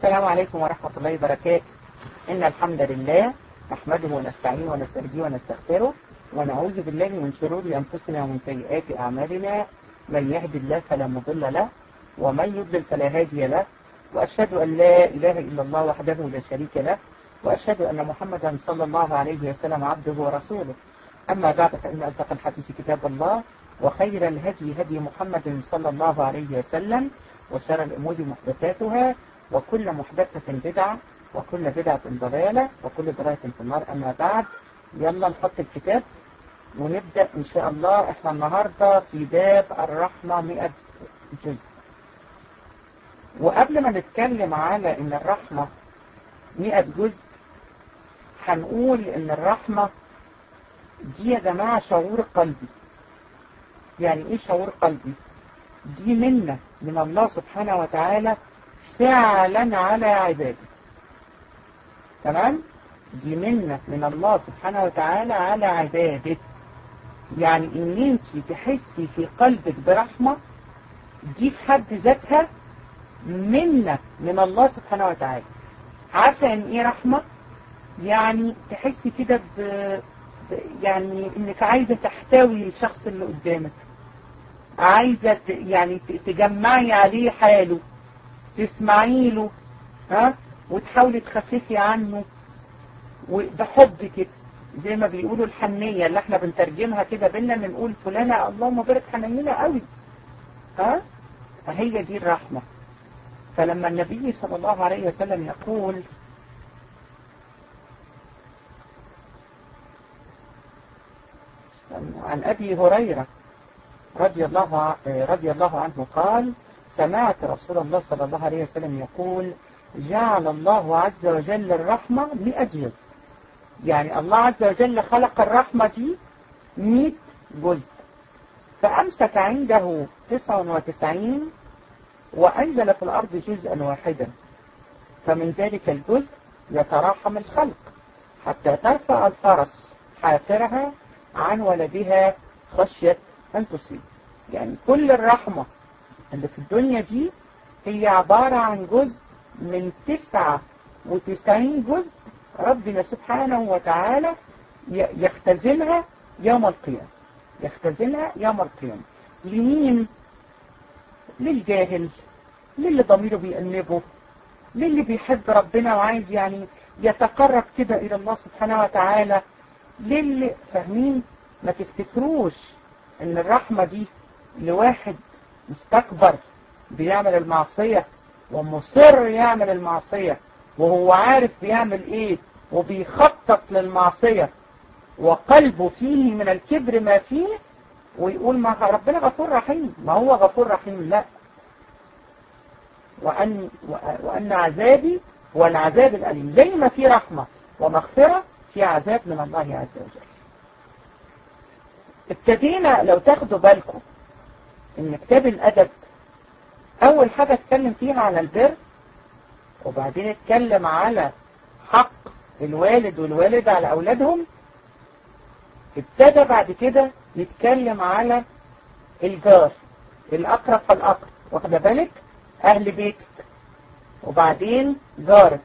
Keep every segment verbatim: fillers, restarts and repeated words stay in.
السلام عليكم ورحمة الله وبركاته. إن الحمد لله نحمده ونستعينه ونستهديه ونستغفره ونعوذ بالله من شرور أنفسنا ومن سيئات أعمالنا. من يهد الله فلا مضل له ومن يضلل فلا هادي له، وأشهد أن لا إله إلا الله وحده لا شريك له، وأشهد أن محمدا صلى الله عليه وسلم عبده ورسوله. أما بعد، فإن أصدق الحديث كتاب الله، وخير الهدي هدي محمد صلى الله عليه وسلم، وشر الأمور محدثاتها، وكل محدثة بدعة، وكل بدعة ضلالة، وكل ضلالة في النار. أما بعد، يلا نحط الكتاب ونبدأ إن شاء الله. إحنا النهاردة في باب الرحمة مئة جزء. وقبل ما نتكلم على إن الرحمة مئة جزء، هنقول إن الرحمة دي يا جماعة شعور قلبي. يعني إيه شعور قلبي؟ دي منة من الله سبحانه وتعالى فعلا على عباده. تمام؟ دي منة من الله سبحانه وتعالى على عباده. يعني إن أنت تحسي في قلبك برحمة، دي في حد ذاتها منة من الله سبحانه وتعالى. عارفة إن إيه رحمة؟ يعني تحسي كده ب... يعني إنك عايزة تحتوي الشخص اللي قدامك، عايزة يعني تجمعي عليه حاله، تسمعي له، ها، وتحاولي تخففي عنه وبحب كده، زي ما بيقولوا الحنية اللي احنا بنترجمها كده بينا، بنقول فلانة اللهم بارك حنينة قوي، ها، فهي دي الرحمة. فلما النبي صلى الله عليه وسلم يقول عن أبي هريرة رضي الله رضي الله عنه قال: سمعت رسول الله صلى الله عليه وسلم يقول: جعل الله عز وجل الرحمة مئة جزء. يعني الله عز وجل خلق الرحمة دي مئة جزء، فأمسك عنده تسعة وتسعين وأنزل في الأرض جزءا واحدا، فمن ذلك الجزء يتراحم الخلق حتى ترفع الفرس حافرها عن ولدها خشية أن تصيب. يعني كل الرحمة اللي في الدنيا دي هي عبارة عن جزء من تسعة وتسعين جزء ربنا سبحانه وتعالى يختزنها يوم القيامة. يختزنها يوم القيامة لمين؟ للجاهل، للي ضميره بيأنبه، للي بيحب ربنا وعايز يعني يتقرب كده إلى الله سبحانه وتعالى، للي فاهمين. ما تفتكروش ان الرحمة دي لواحد مستكبر بيعمل المعصية ومصر يعمل المعصية وهو عارف بيعمل ايه وبيخطط للمعصية وقلبه فيه من الكبر ما فيه، ويقول ما ربنا غفور رحيم. ما هو غفور رحيم؟ لا. وأن, وأن عذابي هو العذاب الأليم. زي ما في رحمة ومغفرة، في عذاب من الله عز وجل. ابتدينا لو تاخدوا بالكم ان كتاب الأدب أول حاجة اتكلم فيها على البر، وبعدين اتكلم على حق الوالد والوالدة على أولادهم. ابتدى بعد كده يتكلم على الجار، الأقرب فالأقرب، واخد بالك، أهل بيتك، وبعدين جارك.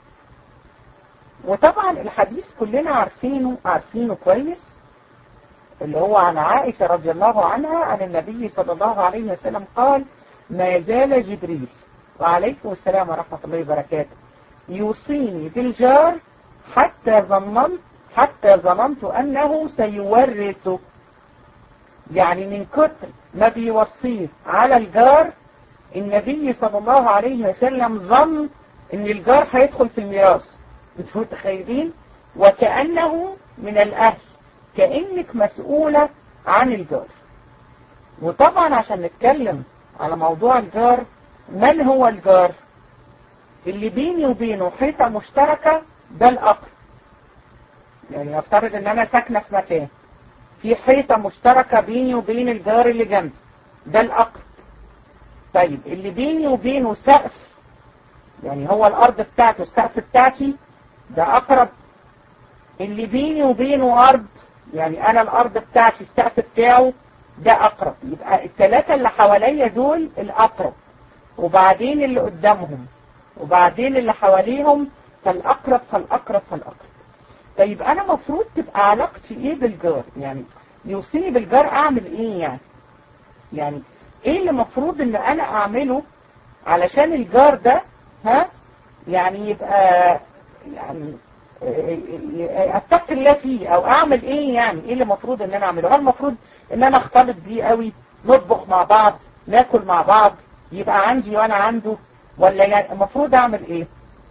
وطبعا الحديث كلنا عارفينه عارفينه كويس، اللي هو عن عائشة رضي الله عنها عن النبي صلى الله عليه وسلم قال: ما زال جبريل وعليكم السلام ورحمة الله وبركاته يوصيني بالجار حتى ظننت حتى ظننت أنه سيورثه. يعني من كتر ما بيوصيه على الجار، النبي صلى الله عليه وسلم ظن ان الجار هيدخل في الميراث. انتوا متخيلين؟ وكأنه من الأهل، كأنك مسؤولة عن الجار. وطبعا عشان نتكلم على موضوع الجار، من هو الجار؟ اللي بيني وبينه حيطة مشتركة، ده الأقرب. يعني افترض ان انا ساكنة في مكان في حيطة مشتركة بيني وبين الجار اللي جنبي، ده الأقرب. طيب اللي بيني وبينه سقف، يعني هو الأرض بتاعته السقف بتاعتي، ده أقرب. اللي بيني وبينه أرض، يعني أنا الأرض بتاعتي السقف بتاعه، ده أقرب. يبقى الثلاثة اللي حواليا دول الأقرب، وبعدين اللي قدامهم، وبعدين اللي حواليهم فالأقرب فالأقرب فالأقرب. طيب أنا مفروض تبقى علاقتي إيه بالجار؟ يعني يوصيني بالجار أعمل إيه يعني؟ يعني إيه اللي مفروض إن أنا أعمله علشان الجار ده ها يعني يبقى يعني اتقي الله فيه، او اعمل ايه يعني؟ ايه اللي المفروض ان انا اعمله؟ هل المفروض ان انا اختلط بيه قوي، نطبخ مع بعض، ناكل مع بعض، يبقى عندي وانا عنده، ولا يعني المفروض اعمل ايه؟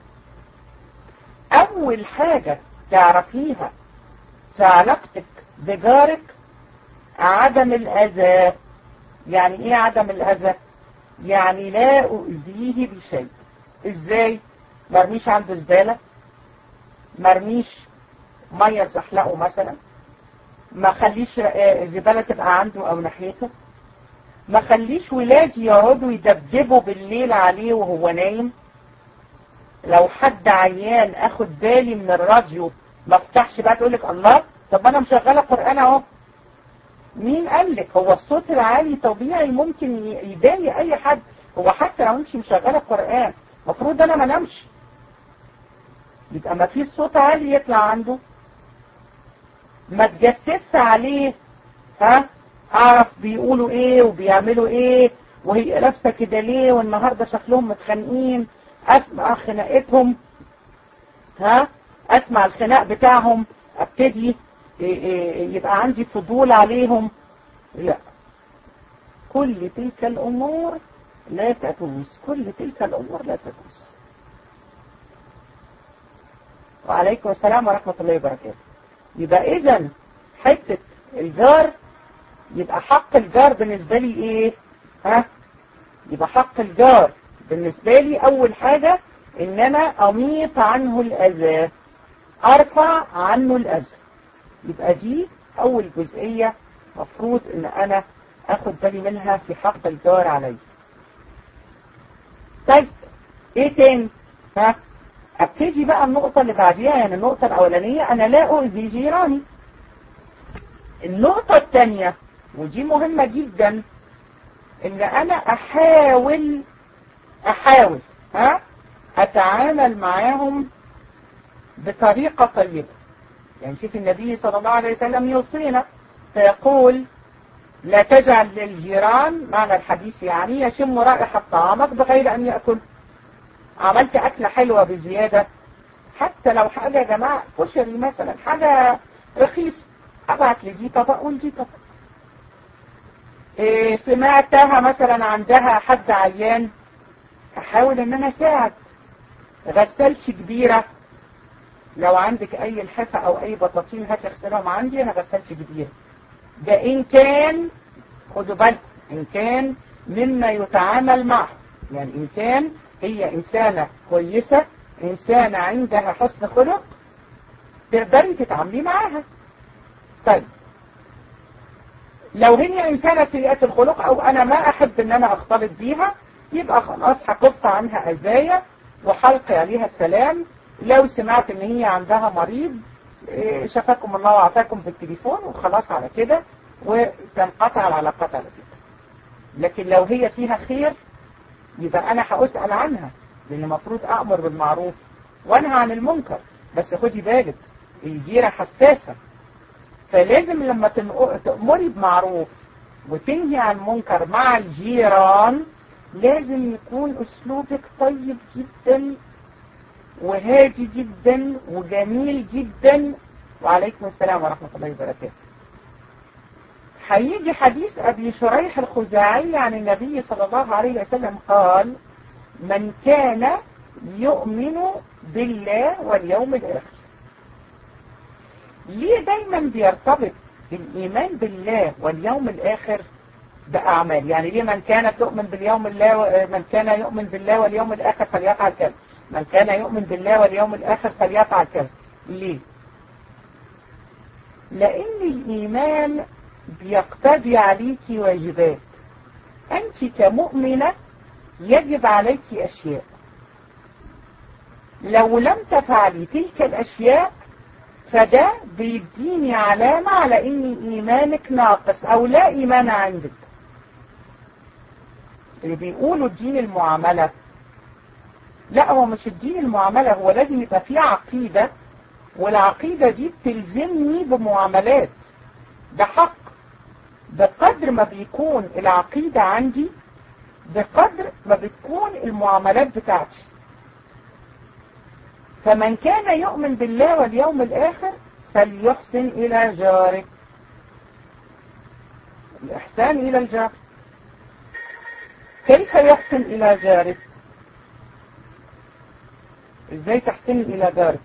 اول حاجة تعرفيها في علاقتك بجارك عدم الاذى. يعني ايه عدم الاذى؟ يعني لا اؤذيه بشيء. ازاي؟ مرميش عنده زبالة، مرميش ميه تزحلقه مثلا، ما خليش الزبالة تبقى عنده او ناحيته، ما خليش ولادي يقعدوا يدبدبوا بالليل عليه وهو نايم. لو حد عيان اخد بالي من الراديو، ما افتحش بقى تقولك الله طب انا مشغله قرآن اهو. مين قالك؟ هو الصوت العالي طبيعي ممكن يضايق اي حد. هو حتى لو انت مشغله قرآن المفروض انا ما نمشي، يبقى ما فيش صوت عالي يطلع عنده. ما تجسس عليه، ها اعرف بيقولوا ايه وبيعملوا ايه وهي لابسه كده ليه والنهارده شكلهم متخانقين، اسمع خناقتهم، ها اسمع الخناق بتاعهم، ابتدي يبقى عندي فضول عليهم. لا، كل تلك الامور لا تجوز، كل تلك الامور لا تجوز. وعليكم السلام ورحمة الله وبركاته. يبقى اذا حتة الجار، يبقى حق الجار بالنسبة لي ايه؟ ها؟ يبقى حق الجار بالنسبة لي اول حاجة ان انا اميط عنه الاذى، ارفع عنه الاذى. يبقى دي اول جزئية مفروض ان انا اخد بالي منها في حق الجار علي. طيب ايه تاني؟ ها؟ ابتدي بقى النقطة اللي بعديها، يعني النقطة الاولانية انا لا اؤذي جيراني. النقطة الثانية ودي مهمة جدا، ان انا احاول احاول ها اتعامل معاهم بطريقة طيبة. يعني شوف النبي صلى الله عليه وسلم يوصينا فيقول لا تجعل للجيران، معنى الحديث يعني يشم رائحة طعامك بغير ان يأكل. عملت اكلة حلوة بزيادة، حتى لو حاجة يا جماعة كشري مثلا، حاجة رخيصة، ابعت لدي طبق ولدي طبق. إيه سمعتها مثلا عندها حد عيان، احاول ان انا اساعد. غسلش كبيرة، لو عندك اي الحفة او اي بطاطين هات اغسلهم عندي، انا غسلش كبيرة. ده ان كان، خدوا بالكم، ان كان مما يتعامل معه، يعني ان كان هي انسانة كويسة، انسانة عندها حسن خلق، تقدري تتعاملي معاها. طيب لو هي انسانة سيئة الخلق او انا ما احب ان انا اختلط بيها، يبقى خلاص هكف عنها اذايا وحلقي عليها السلام. لو سمعت ان هي عندها مريض، شفاكم الله وعافاكم في التليفون وخلاص على كده، وتنقطع العلاقات على كده. لكن لو هي فيها خير يبقى انا هأسأل عنها، لان المفروض امر بالمعروف وانهى عن المنكر. بس خدي بالك الجيرة حساسة، فلازم لما تأمري بمعروف وتنهي عن منكر مع الجيران لازم يكون اسلوبك طيب جدا وهادي جدا وجميل جدا. وعليكم السلام ورحمة الله وبركاته. هيجي حديث ابي شريح الخزاعي عن النبي صلى الله عليه وسلم قال من كان يؤمن بالله واليوم الاخر. ليه دايما بيرتبط الايمان بالله واليوم الاخر باعمال؟ يعني ليه من كان تؤمن باليوم الله، من كان يؤمن بالله واليوم الاخر فليفعل كذا، من كان يؤمن بالله واليوم الاخر فليفعل كذا؟ ليه؟ لان الايمان بيقتضي عليك واجبات. انت كمؤمنة يجب عليك اشياء، لو لم تفعلي تلك الاشياء فده بيديني علامة على ان ايمانك ناقص او لا ايمان عندك. اللي بيقولوا دين المعاملة لا هو مش الدين المعاملة، هو لازم يبقى فيه عقيدة، والعقيدة دي بتلزمني بمعاملات. ده حق. بقدر ما بيكون العقيدة عندي بقدر ما بتكون المعاملات بتاعتي. فمن كان يؤمن بالله واليوم الآخر فليحسن إلى جاره. الإحسان إلى الجار. كيف يحسن إلى جاره؟ إزاي تحسن إلى جارك؟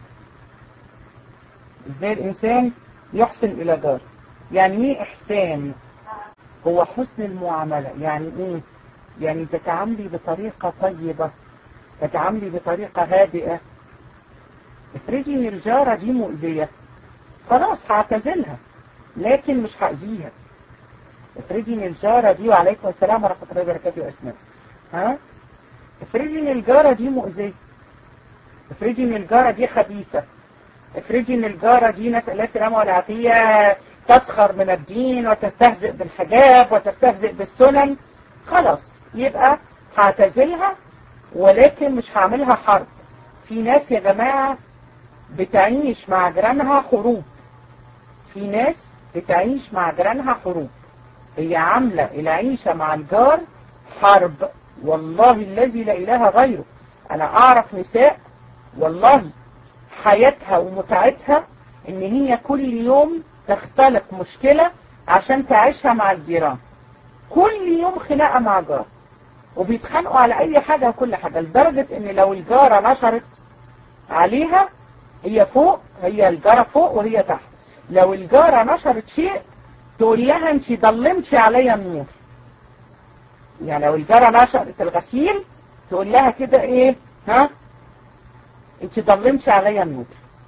إزاي الإنسان يحسن إلى جاره؟ يعني إيه إحسان؟ هو حسن المعاملة. يعني إيه؟ يعني تتعاملي بطريقة طيبة، تتعاملي بطريقة هادئة. افرضي ان الجارة دي مؤذية، خلاص هعتزلها لكن مش هأذيها. افرضي ان الجارة دي، وعليكم السلام ورحمة الله وبركاته يا اسماء، ها افرضي ان الجارة دي مؤذية، افرضي ان الجارة دي خبيثة، افرضي ان الجارة دي نسأل الله السلامة والعافية تسخر من الدين وتستهزئ بالحجاب وتستهزئ بالسنن، خلاص يبقى هعتزلها ولكن مش هعملها حرب. في ناس يا جماعة بتعيش مع جيرانها حروب. في ناس بتعيش مع جيرانها حروب. هي عاملة العيشة مع الجار حرب. والله الذي لا إله غيره. أنا أعرف نساء والله حياتها ومتعتها إن هي كل يوم تختلق مشكلة عشان تعيشها مع الجيران. كل يوم خناقة مع جار، وبيتخانقوا على أي حاجة وكل حاجة، لدرجة إن لو الجارة نشرت عليها، هي فوق، هي الجارة فوق وهي تحت، لو الجارة نشرت شيء تقول لها انت ضلمتي عليا النور. يعني لو الجارة نشرت الغسيل تقول لها كده ايه، ها انت ضلمتي عليا النور.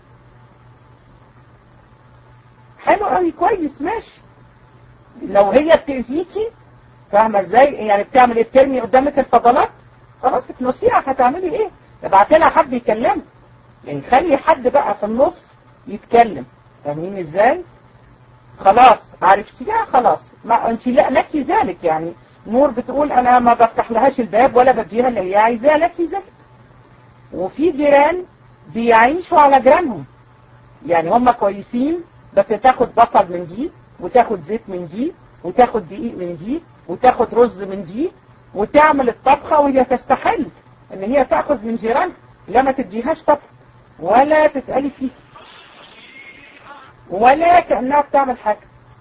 حلو قوي، كويس، ماشي. لو هي بتأذيكي، فاهمة ازاي؟ يعني بتعمل ايه؟ بترمي قدامك الفضلات، خلاص تنصيها، هتعملي ايه؟ ابعتي لها حد يكلمها. يعني خلي حد بقى في النص يتكلم. فاهمين ازاي؟ خلاص عرفتيها، خلاص ما انت لا لك ذلك. يعني نور بتقول انا ما بفتح لهاش الباب ولا بديها اللي هي عايزاه، لك ذلك. وفي جيران بيعيشوا على جيرانهم، يعني هم كويسين بس تاخد بصل من دي وتاخد زيت من دي وتاخد دقيق من دي وتاخد رز من دي وتعمل الطبخة، وهي تستحل ان هي تاخذ من جيرانها. لا ما تديهاش طبخ ولا تسألي فيه ولا كأنها بتعمل حاجة.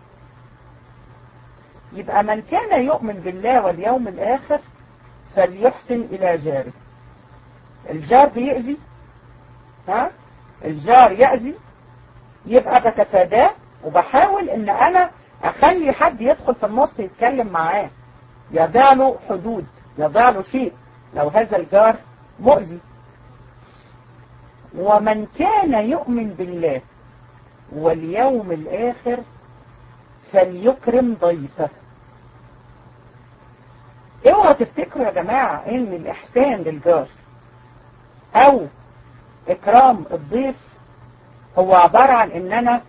يبقى من كان يؤمن بالله واليوم الآخر فليحسن إلى جاره. الجار بيأذي، ها الجار يأذي، يبقى بتفاداه وبحاول ان انا اخلي حد يدخل في النص يتكلم معاه، يضع له حدود، يضع له شيء لو هذا الجار مؤذي. ومن كان يؤمن بالله واليوم الآخر فليكرم ضيفه. اوعوا تفتكروا يا جماعة ان الاحسان للجار او اكرام الضيف هو عبارة عن ان انا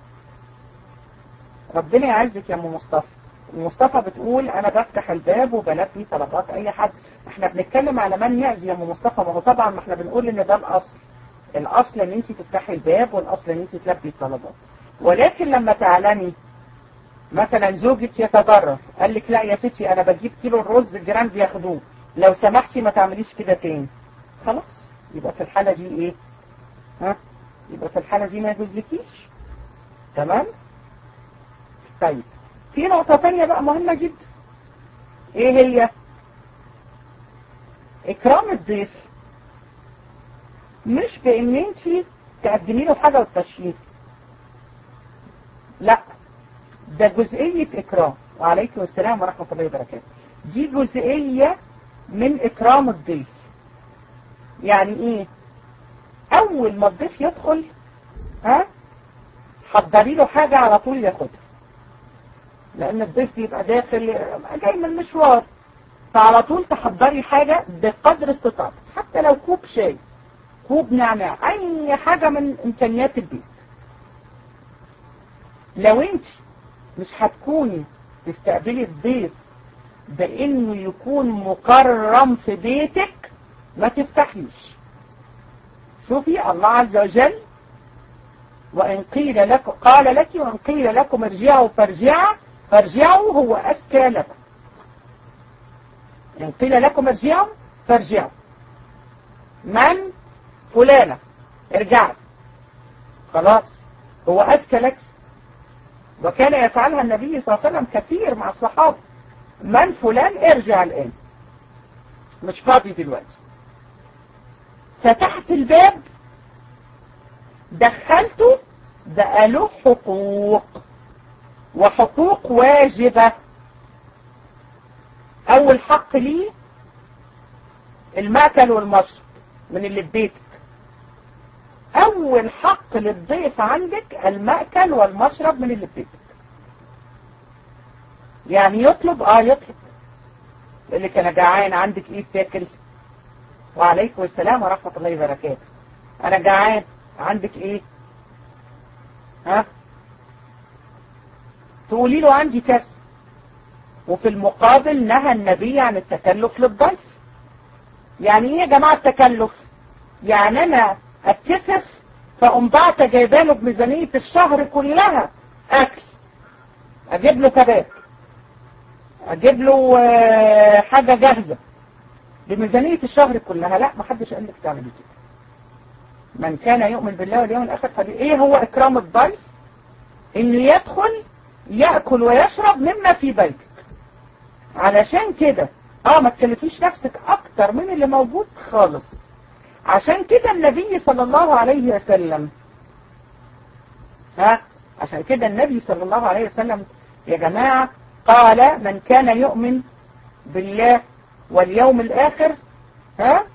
ربنا يعزك يا ام مصطفى. مصطفى بتقول انا بفتح الباب وبلبي طلبات اي حد. احنا بنتكلم على من يأذي يا ام مصطفى. ما هو طبعا ما احنا بنقول ان ده الاصل، الاصل ان انت تفتحي الباب والاصل ان انت تلبي الطلبات. ولكن لما تعلمي مثلا زوجك يتضرر، قال لك لا يا ستي انا بجيب كيلو الرز الجيران بياخدوه، لو سمحتي ما تعمليش كده تاني، خلاص يبقى في الحالة دي ايه؟ ها؟ يبقى في الحالة دي ما يجوزلكيش. تمام؟ طيب في نقطة تانية بقى مهمة جدا. ايه هي؟ اكرام الضيف مش بان انت تقدمي له حاجة وتمشيه، لا، ده جزئية اكرام. وعليكم السلام ورحمة الله وبركاته. دي جزئية من اكرام الضيف. يعني ايه؟ اول ما الضيف يدخل، ها حضري له حاجة على طول ياخدها، لان الضيف بيبقى داخل جاي من مشوار، فعلى طول تحضري حاجة بقدر استطاعتك، حتى لو كوب شاي، كوب نعناع، اي حاجة من امكانيات البيت. لو انت مش هتكوني تستقبلي الضيف بانه يكون مكرم في بيتك، ما تفتحيش. شوفي الله عز وجل وإن قيل لكم قال لك وإن قيل لكم ارجعوا فارجعوا فارجعوا هو أزكى لكم. إن قيل لكم ارجعوا فارجعوا. من فلانة ارجعوا خلاص هو أزكى لك. وكان يفعلها النبي صلى الله عليه وسلم كثير مع الصحابة. من فلان ارجع الآن مش فاضي دلوقتي. فتحت الباب دخلته ده له حقوق وحقوق واجبة. أول حق ليه المأكل والمشرب من اللي في بيتك. أول حق للضيف عندك المأكل والمشرب من اللي في بيتك. يعني يطلب اه يطلب يقول لك أنا جعان عندك إيه تاكل؟ وعليكم السلام ورحمة الله وبركاته. أنا جعان عندك إيه؟ ها؟ تقولي له عندي كذا. وفي المقابل نهى النبي عن التكلف للضيف. يعني ايه يا جماعة التكلف؟ يعني انا اتكسف فاقوم بعت جايباله بميزانية الشهر كلها اكل. اجيب له كباب، اجيب له حاجة جاهزة بميزانية الشهر كلها. لا، ما حدش قال لك تعملي كده. من كان يؤمن بالله واليوم الاخر فلي ايه هو اكرام الضيف؟ انه يدخل يأكل ويشرب مما في بيتك. علشان كده اه ما تكلفيش نفسك اكتر من اللي موجود خالص. عشان كده النبي صلى الله عليه وسلم ها عشان كده النبي صلى الله عليه وسلم يا جماعة قال من كان يؤمن بالله واليوم الاخر ها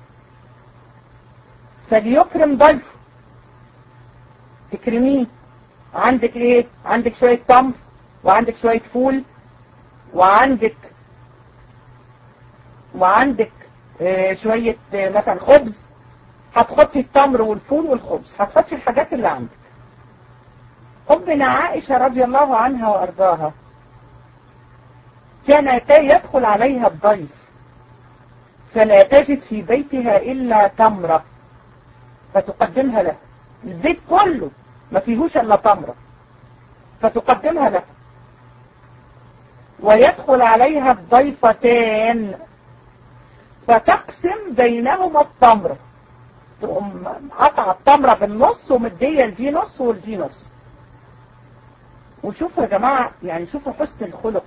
فليكرم ضيفه. تكرميه. عندك ايه؟ عندك شوية تمر وعندك شوية فول وعندك وعندك اه شوية اه مثلا خبز. هتحطي التمر والفول والخبز، هتحطي الحاجات اللي عندك. أمنا عائشة رضي الله عنها وأرضاها كان يدخل عليها الضيف فلا تجد في بيتها إلا تمرة فتقدمها له. البيت كله ما فيهوش إلا تمرة فتقدمها له. ويدخل عليها الضيفتان فتقسم بينهما التمرة. تقوم قطع التمرة بالنص ومدية لدي نص ولدي نص. وشوفوا يا جماعة يعني شوفوا حسن الخلق.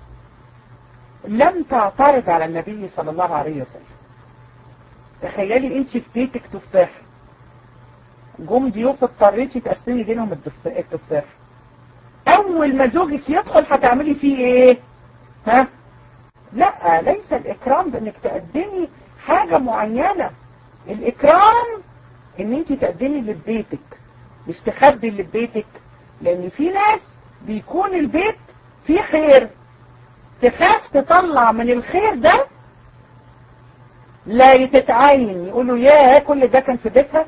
لم تعترض على النبي صلى الله عليه وسلم. تخيلي انت في بيتك تفاح، جم ضيوف اضطريتي تقسمي بينهم التفاح. اول ما زوجك يدخل هتعملي فيه ايه؟ ها؟ لا، ليس الاكرام بانك تقدمي حاجة معينة. الاكرام ان انت تقدمي اللي في بيتك مش تخبي اللي في بيتك. لان في ناس بيكون البيت فيه خير تخاف تطلع من الخير ده لا يتتعين. يقولوا ياه كل ده كان في بيتها.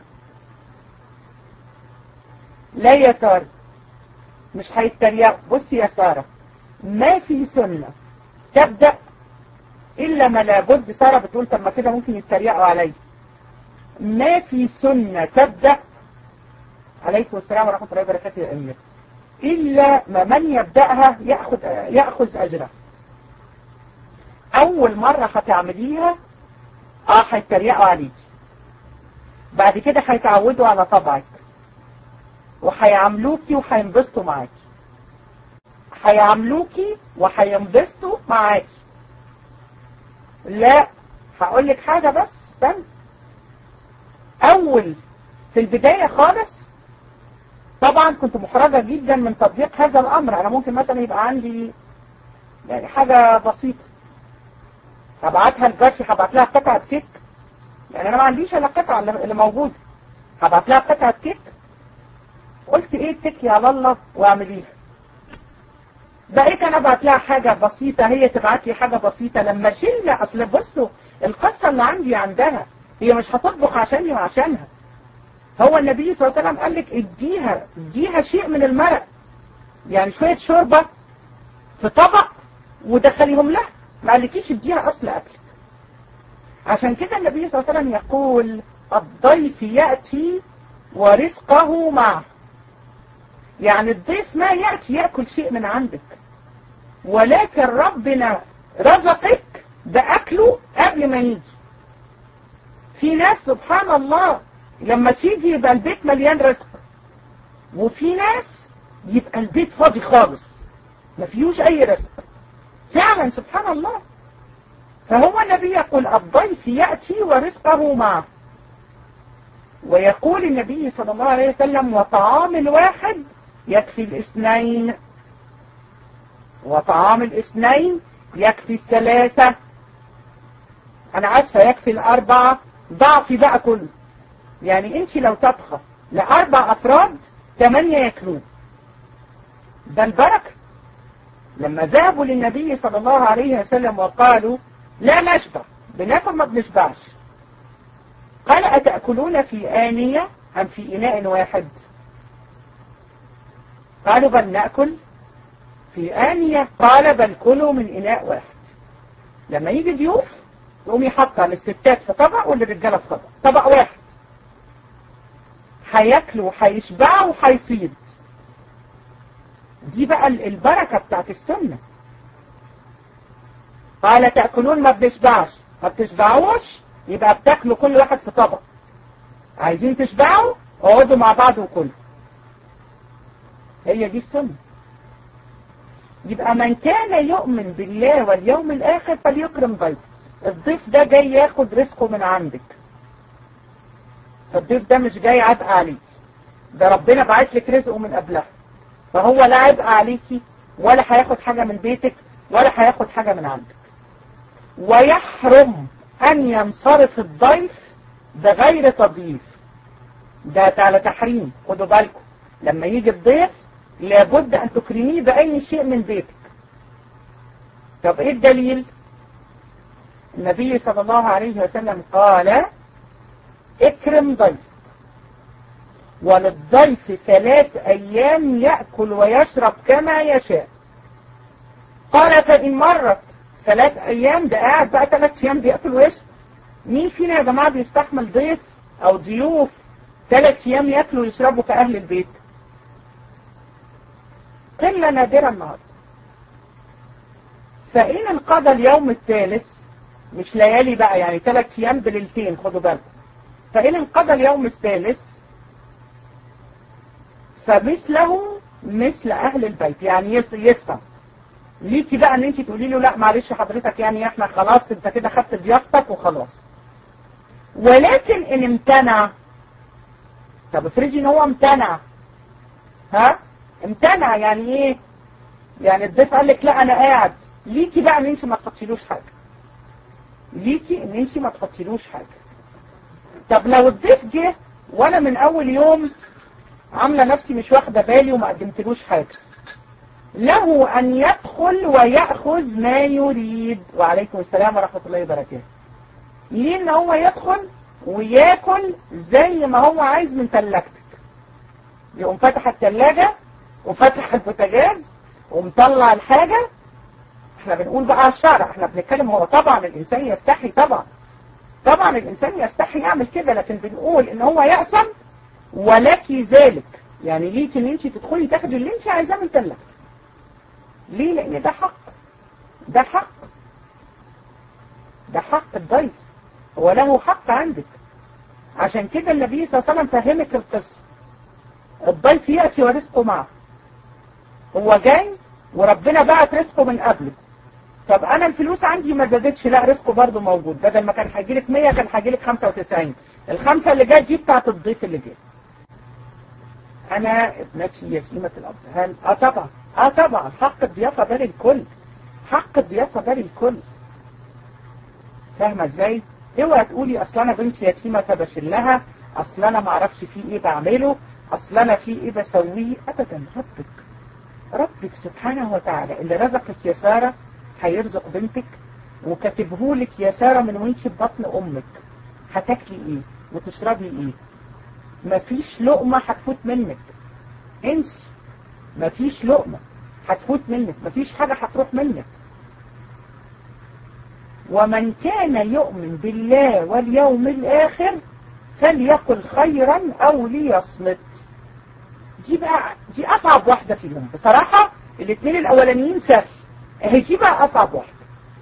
لا يا سارة مش هيتريقوا. بصي يا سارة ما في سنة تبدأ إلا ما لابد. سارة بتقول طب ما كده ممكن يتريقوا علي. ما في سنة تبدأ عليكم السلام ورحمة الله وبركاته يا أمير إلا ما من يبدأها يأخذ, يأخذ أجرها. أول مرة هتعمليها اه هيتريقوا عليك. بعد كده هيتعودوا على طبعك وهيعاملوكي وهينبسطوا معاكي. هيعاملوكي وهينبسطوا معاكي. لا هقول لك حاجة بس استنى. أول في البداية خالص طبعا كنت محرجة جدا من تطبيق هذا الأمر. أنا ممكن مثلا يبقى عندي يعني حاجة بسيطة هبعتها لجارتي، هبعت لها قطعة كيك. يعني أنا ما عنديش إلا القطعة اللي موجودة. هبعت لها قطعة كيك. قلت إيه اتكي على الله واعمليها. بقيت أنا ابعت لها حاجة بسيطة هي تبعت لي حاجة بسيطة. لما شيل أصل بصوا القصة اللي عندي عندها هي مش هتطبخ عشاني وعشانها. هو النبي صلى الله عليه وسلم قال لك اديها اديها شيء من المرق، يعني شوية شوربة في طبق ودخليهم لها. ما قالكيش اديها اصل اكلك. عشان كده النبي صلى الله عليه وسلم يقول الضيف يأتي ورزقه معه. يعني الضيف ما يأتي يأكل شيء من عندك، ولكن ربنا رزقك بأكله قبل ما يجي. في ناس سبحان الله لما تيجي يبقى البيت مليان رزق، وفي ناس يبقى البيت فاضي خالص ما فيهوش أي رزق فعلا سبحان الله. فهو النبي يقول الضيف يأتي ورزقه معه. ويقول النبي صلى الله عليه وسلم وطعام الواحد يكفي الاثنين، وطعام الاثنين يكفي الثلاثة، أنا عارفة يكفي الأربعة، ضعفي بقى كله. يعني أنت لو طبخة لأربع أفراد ثمانية ياكلون، ده البركة. لما ذهبوا للنبي صلى الله عليه وسلم وقالوا لا نشبع، بناكل ما بنشبعش، قال أتأكلون في آنية أم في إناء واحد؟ قالوا بل نأكل في آنية، قال بل كلوا من إناء واحد. لما يجي ضيوف يقوم يحطها للستات في طبق وللرجالة في طبق، طبق واحد، هياكلوا وهيشبعوا وهيفيض. دي بقى البركة بتاعت السنة. قال تأكلون ما بنشبعش، ما بتشبعوش يبقى بتاكلوا كل واحد في طبق. عايزين تشبعوا اقعدوا مع بعض وكلوا. هي دي السنة. يبقى من كان يؤمن بالله واليوم الآخر فليكرم ضيفه. الضيف ده جاي ياخد رزقه من عندك، الضيف ده مش جاي عبء عليك، ده ربنا بعت لك رزقه من قبلها، فهو لا عبء عليكي ولا هياخد حاجة من بيتك ولا هياخد حاجة من عندك. ويحرم أن ينصرف الضيف بغير تضييف، ده على تحريم. خدوا بالكم لما يجي الضيف لابد أن تكرميه بأي شيء من بيتك. طب إيه الدليل؟ النبي صلى الله عليه وسلم قال اكرم ضيف، وللضيف ثلاث أيام يأكل ويشرب كما يشاء. قال فإن مرت ثلاث أيام، ده قاعد بقى ثلاث أيام بيأكل ويشرب. مين فينا يا جماعة بيستحمل ضيف أو ضيوف ثلاث أيام يأكلوا ويشربوا كأهل البيت؟ قلة نادرة النهارده. فإن انقضى اليوم الثالث، مش ليالي بقى، يعني ثلاث أيام بليلتين، خدوا بالكم. فإن انقضى اليوم الثالث فمثله مثل أهل البيت، يعني يسفى ليكي بقى ان انت تقولي له لا معلش حضرتك، يعني احنا خلاص انت كده خدت ضيافتك وخلاص. ولكن ان امتنع، طب افرضي ان هو امتنع، ها امتنع يعني ايه؟ يعني الضيف قال لك لا انا قاعد، ليكي بقى ان انت ما تحطيلوش حاجه، ليكي ان انت ما تحطيلوش حاجه. طب لو الضيف جه وانا من اول يوم عامله نفسي مش واخده بالي وما قدمتلوش حاجه، له أن يدخل ويأخذ ما يريد. وعليكم السلام ورحمة الله وبركاته. ليه ان هو يدخل وياكل زي ما هو عايز من ثلاجتك؟ يقوم فتح الثلاجة وفتح البوتاجاز ومطلع الحاجة. احنا بنقول بقى على الشارع، احنا بنتكلم، هو طبعا الإنسان يستحي، طبعا طبعا الإنسان يستحي يعمل كده، لكن بنقول ان هو يأسم ولك ذلك، يعني ليك ان انت تدخلي تاخدي اللي انت عايزاه من ثلاجتك. ليه؟ لان ده حق، ده حق ده حق الضيف، هو له حق عندك. عشان كده النبي صلى الله عليه وسلم فهمك القصة. الضيف يأتي ورزقه معه، هو جاي وربنا بعت رزقه من قبله. طب انا الفلوس عندي ما زادتش، لا رزقه برضه موجود، بدل ما كان هيجيلك مية كان هيجيلك خمسة وتسعين، الخمسة اللي جات دي بتاعت الضيف اللي جاي. انا ابنتي يتيمة الاب، هل اه طبعا اه طبعا حق الضيافة ده للكل، حق الضيافة ده للكل. فاهمة ازاي؟ اوعى تقولي اصل انا بنتي يتيمة فبشلها، اصل انا ما اعرفش في ايه بعمله، اصل انا في ايه بسويه. ابدا، ربك ربك سبحانه وتعالى اللي رزقك يا سارة هيرزق بنتك، وكاتبهولك يا سارة من وانت في بطن امك هتاكلي ايه وتشربي ايه. مفيش لقمة هتفوت منك، انسي، مفيش لقمة هتفوت منك، مفيش حاجة هتروح منك. ومن كان يؤمن بالله واليوم الآخر فليقل خيرا أو ليصمت. دي بقى دي أصعب واحدة فيهم بصراحة. الاثنين الأولانيين سهل، اهي دي بقى أصعب واحدة.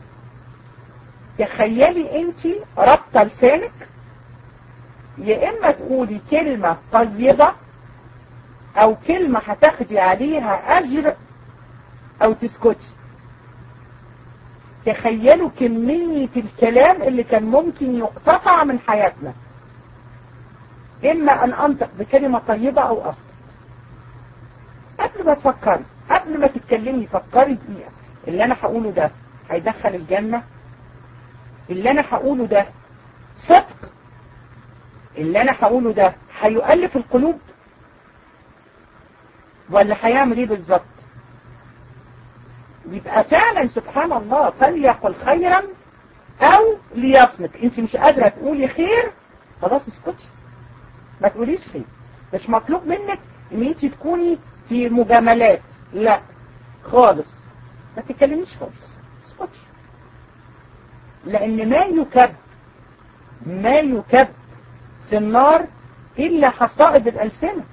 تخيلي انت ربطة لسانك، يا إما تقولي كلمة طيبة أو كلمة هتاخدي عليها أجر أو تسكتي. تخيلوا كمية الكلام اللي كان ممكن يقتطع من حياتنا، إما أن أنطق بكلمة طيبة أو أصدق. قبل ما تفكري، قبل ما تتكلمي، فكري دقيقة، اللي أنا هقوله ده هيدخل الجنة؟ اللي أنا هقوله ده صدق؟ اللي أنا هقوله ده هيؤلف القلوب ولا هيعمل إيه بالظبط؟ يبقى فعلا سبحان الله فليقل خيرا أو ليصمت. أنت مش قادرة تقولي خير، خلاص اسكتي، ما تقوليش خير. مش مطلوب منك ان انت تكوني في مجاملات، لا خالص، ما تتكلميش خالص، اسكتي. لان ما يكب ما يكب في النار الا حصائد الالسنه.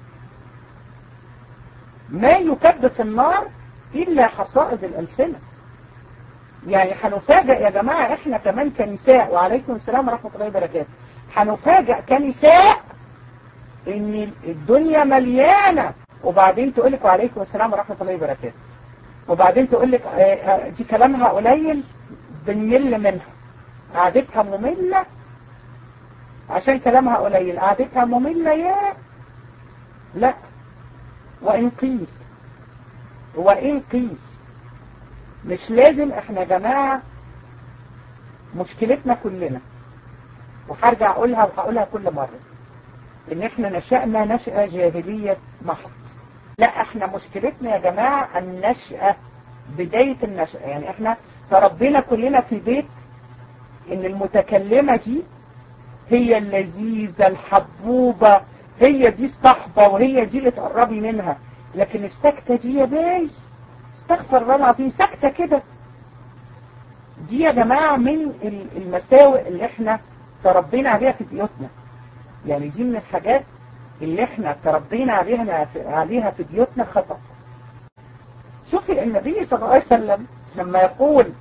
ما يكب في النار الا حصائد الالسنه. يعني هنفاجئ يا جماعه احنا كمان كنساء، وعليكم السلام ورحمه الله وبركاته، هنفاجئ كنساء ان الدنيا مليانة، وبعدين تقولك وعليكم السلام ورحمة الله وبركاته، وبعدين تقولك دي كلامها قليل بنمل منها، قعدتها مملة عشان كلامها قليل، قعدتها مملة. يا لا، وإن قيل وإن قيل مش لازم. احنا يا جماعة مشكلتنا كلنا، وهرجع اقولها وهقولها كل مرة، ان احنا نشأنا نشأة جاهلية محض. لا، احنا مشكلتنا يا جماعة النشأة، بداية النشأة. يعني احنا تربينا كلنا في بيت ان المتكلمة دي هي اللذيذة الحبوبة، هي دي الصحبة، وهي دي اللي تقربي منها. لكن السكتة دي يا باي، استغفر الله العظيم، سكتة كده. دي يا جماعة من المساوئ اللي احنا تربينا عليها في بيوتنا. يعني دي من الحاجات اللي احنا تربينا عليها عليها في بيوتنا خطأ. شوفي النبي صلى الله عليه وسلم لما يقول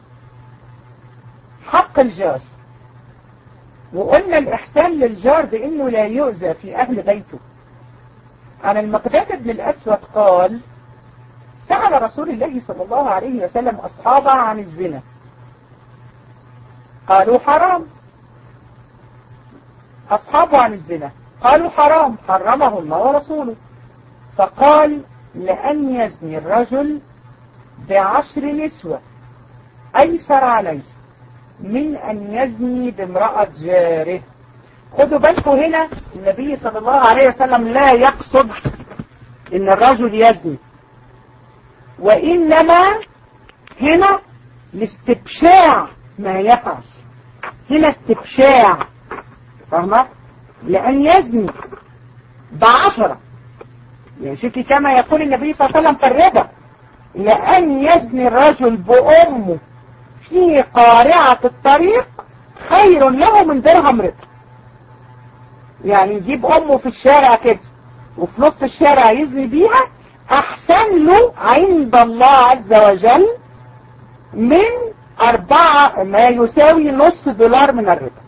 حق الجار، وقلنا الإحسان للجار بأنه لا يؤذى في أهل بيته. عن المقداد بن الأسود قال سأل رسول الله صلى الله عليه وسلم أصحابه عن الزنا، قالوا حرام. أصحابه عن الزنا قالوا حرام، حرمه الله ورسوله. فقال لأن يزني الرجل بعشر نسوة أيسر عليه من أن يزني بامرأة جاره. خدوا بالكم هنا النبي صلى الله عليه وسلم لا يقصد إن الرجل يزني، وإنما هنا لاستبشاع ما يفعل. هنا استبشاع، فاهمة؟ لأن يزني بعشرة، يعني شوفي كما يقول النبي صلى الله عليه وسلم في الربا، لأن يزني الرجل بأمه في قارعة الطريق خير له من درهم ربا. يعني يجيب أمه في الشارع كده وفي نص الشارع يزني بيها، أحسن له عند الله عز وجل من أربعة ما يساوي نص دولار من الربا.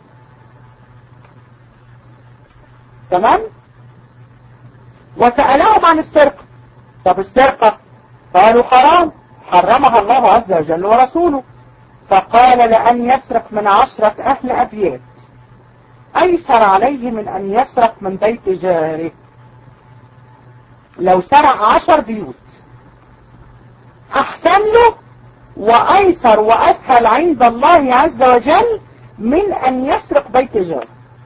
تمام؟ وسألهم عن السرقة، طب السرقة قالوا حرام، حرمها الله عز وجل ورسوله. فقال لأن يسرق من عشرة أهل أبيات أيسر عليه من أن يسرق من بيت جاره. لو سرق عشر بيوت أحسن له وأيسر وأسهل عند الله عز وجل من أن يسرق بيت جاره.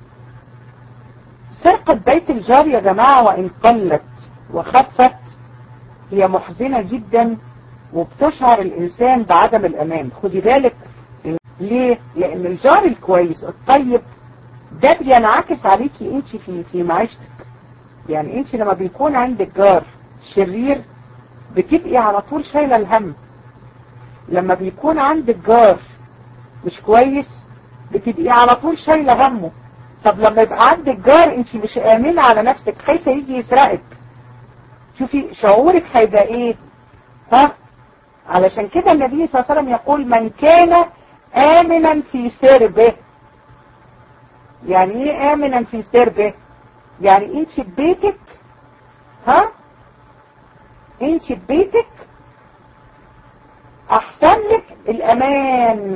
سرقة بيت الجار يا جماعة وإن قلت وخفت هي محزنة جدا، وبتشعر الإنسان بعدم الأمان. خدي بالك ليه؟ لأن الجار الكويس الطيب ده بينعكس عليكي انت في في معيشتك. يعني انت لما بيكون عندك جار شرير بتبقي على طول شايلة الهم. لما بيكون عندك جار مش كويس بتبقي على طول شايلة همه. طب لما يبقى عندك جار انت مش آمنة على نفسك، خايفة يجي يسرقك، شوفي شعورك هيبقى ايه؟ ها؟ علشان كده النبي صلى الله عليه وسلم يقول من كان آمنا في سربه. يعني ايه آمنا في سربه؟ يعني انت ببيتك، ها؟ انت ببيتك احسن لك الامان،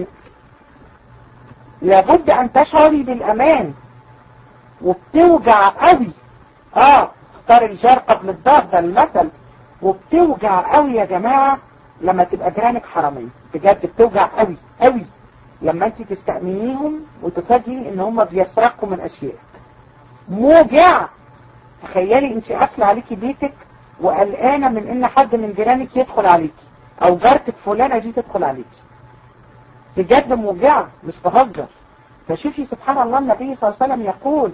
لابد ان تشعري بالامان. وبتوجع قوي، اه اختار الجار قبل الدار ده المثل. وبتوجع قوي يا جماعة لما تبقى جيرانك حرامية، بجد بتوجع قوي قوي لما انت تستأمنيهم وتفاجئي ان هم بيسرقوا من اشيائك. موجع. تخيلي انت قافله عليكي بيتك وقلقانة من ان حد من جيرانك يدخل عليكي او جارتك فلانة دي تدخل عليكي. بجد موجعة مش بهزر. فشوفي سبحان الله النبي صلى الله عليه وسلم يقول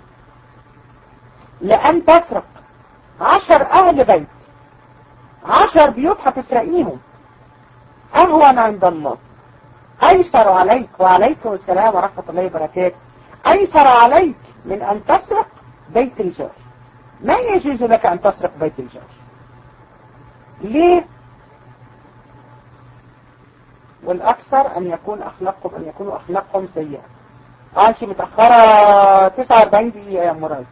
لأن تسرق عشر أهل بيت، عشر بيوت هتسرقيهم أهون عند الله، أيسر عليك وعليكم السلام ورحمة الله وبركاته، أيسر عليك من أن تسرق بيت الجار. ما يجوز لك أن تسرق بيت الجار. ليه؟ والأكثر أن يكون أخلاقكم أن يكونوا أخلاقكم سيئة. آه أنت متأخرة تسعة وأربعين دقيقة يا مراد.